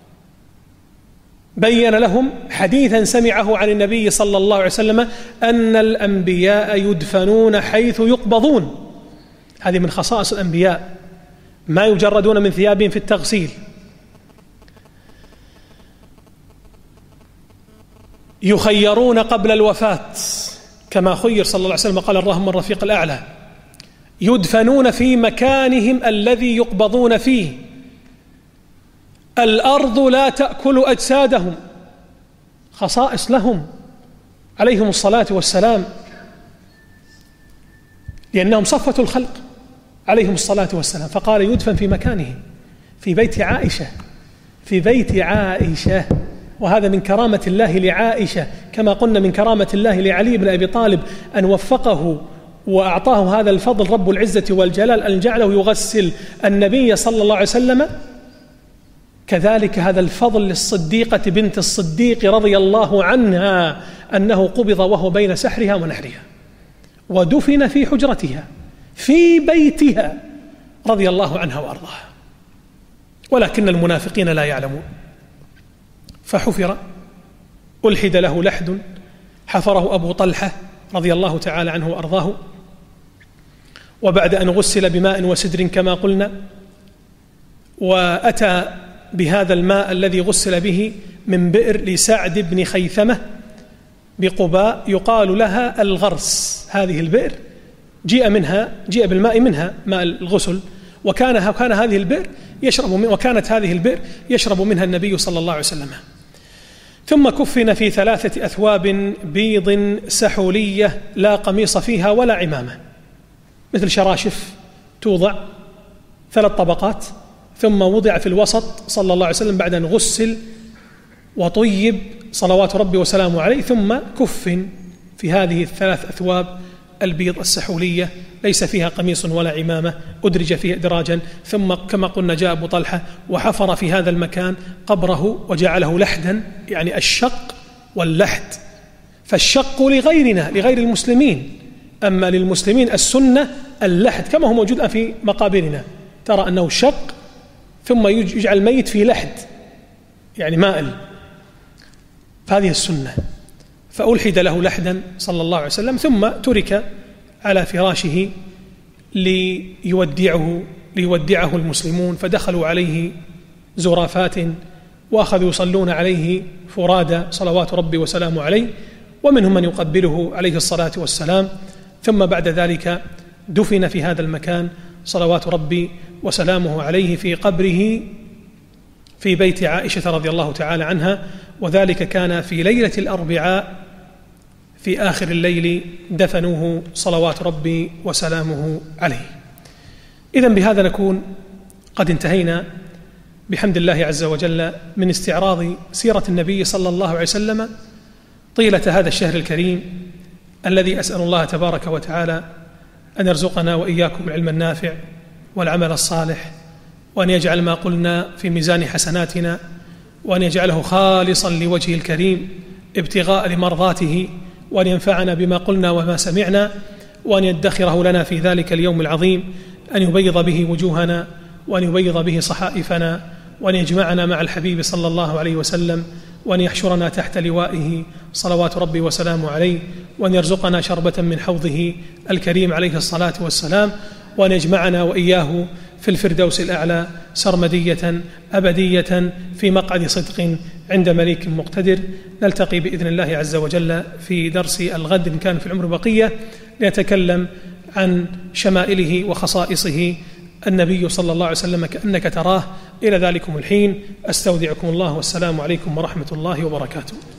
بين لهم حديثا سمعه عن النبي صلى الله عليه وسلم أن الأنبياء يدفنون حيث يقبضون. هذه من خصائص الأنبياء، ما يجردون من ثيابهم في التغسيل. يخيرون قبل الوفاة كما خير صلى الله عليه وسلم، قال: اللهم الرفيق الأعلى. يدفنون في مكانهم الذي يقبضون فيه، الأرض لا تأكل أجسادهم، خصائص لهم عليهم الصلاة والسلام، لأنهم صفوة الخلق عليهم الصلاة والسلام. فقال: يدفن في مكانه، في بيت عائشة، في بيت عائشة. وهذا من كرامة الله لعائشة، كما قلنا من كرامة الله لعلي بن أبي طالب أن وفقه وأعطاه هذا الفضل رب العزة والجلال، أن جعله يغسل النبي صلى الله عليه وسلم. كذلك هذا الفضل للصديقة بنت الصديق رضي الله عنها، أنه قبض وهو بين سحرها ونحرها، ودفن في حجرتها في بيتها رضي الله عنها وأرضاها. ولكن المنافقين لا يعلمون، فحفر، ألحد له لحد حفره أبو طلحة رضي الله تعالى عنه وأرضاه. وبعد أن غسل بماء وسدر كما قلنا، وأتى بهذا الماء الذي غسل به من بئر لسعد بن خيثمة بقباء يقال لها الغرس. هذه البئر جيء بالماء منها ماء الغسل، وكانت هذه البئر يشرب منها النبي صلى الله عليه وسلم. ثم كفن في 3 أثواب بيض سحولية لا قميص فيها ولا عمامة، مثل شراشف توضع 3 طبقات، ثم وضع في الوسط صلى الله عليه وسلم بعد أن غسل وطيب صلوات ربي وسلامه عليه، ثم كفن في هذه 3 أثواب البيض السحولية ليس فيها قميص ولا عمامة، أدرج فيها إدراجا، ثم كما قلنا جاء أبو طلحة وحفر في هذا المكان قبره وجعله لحدا، يعني الشق واللحد. فالشق لغيرنا لغير المسلمين، أما للمسلمين السنة اللحد كما هو موجود في مقابرنا، ترى أنه شق ثم يجعل الميت في لحد يعني مائل، فهذه السنة. فألحد له لحدا صلى الله عليه وسلم، ثم ترك على فراشه ليودعه المسلمون، فدخلوا عليه زرافات وأخذوا يصلون عليه فرادى صلوات ربي وسلامه عليه، ومنهم من يقبله عليه الصلاة والسلام. ثم بعد ذلك دفن في هذا المكان صلوات ربي وسلامه عليه في قبره في بيت عائشة رضي الله تعالى عنها، وذلك كان في ليلة الأربعاء في آخر الليل دفنوه صلوات ربي وسلامه عليه. إذن بهذا نكون قد انتهينا بحمد الله عز وجل من استعراض سيرة النبي صلى الله عليه وسلم طيلة هذا الشهر الكريم، الذي أسأل الله تبارك وتعالى أن يرزقنا وإياكم العلم النافع والعمل الصالح، وأن يجعل ما قلنا في ميزان حسناتنا، وأن يجعله خالصا لوجهه الكريم ابتغاء لمرضاته، وأن ينفعنا بما قلنا وما سمعنا، وأن يدخره لنا في ذلك اليوم العظيم، أن يبيض به وجوهنا، وأن يبيض به صحائفنا، وأن يجمعنا مع الحبيب صلى الله عليه وسلم، وأن يحشرنا تحت لوائه صلوات ربي وسلامه عليه، وأن يرزقنا شربة من حوضه الكريم عليه الصلاة والسلام، وأن يجمعنا وإياه في الفردوس الأعلى سرمدية أبدية في مقعد صدق عند مليك مقتدر. نلتقي بإذن الله عز وجل في درس الغد إن كان في العمر بقية، لنتكلم عن شمائله وخصائصه النبي صلى الله عليه وسلم كأنك تراه. إلى ذلكم الحين أستودعكم الله، والسلام عليكم ورحمة الله وبركاته.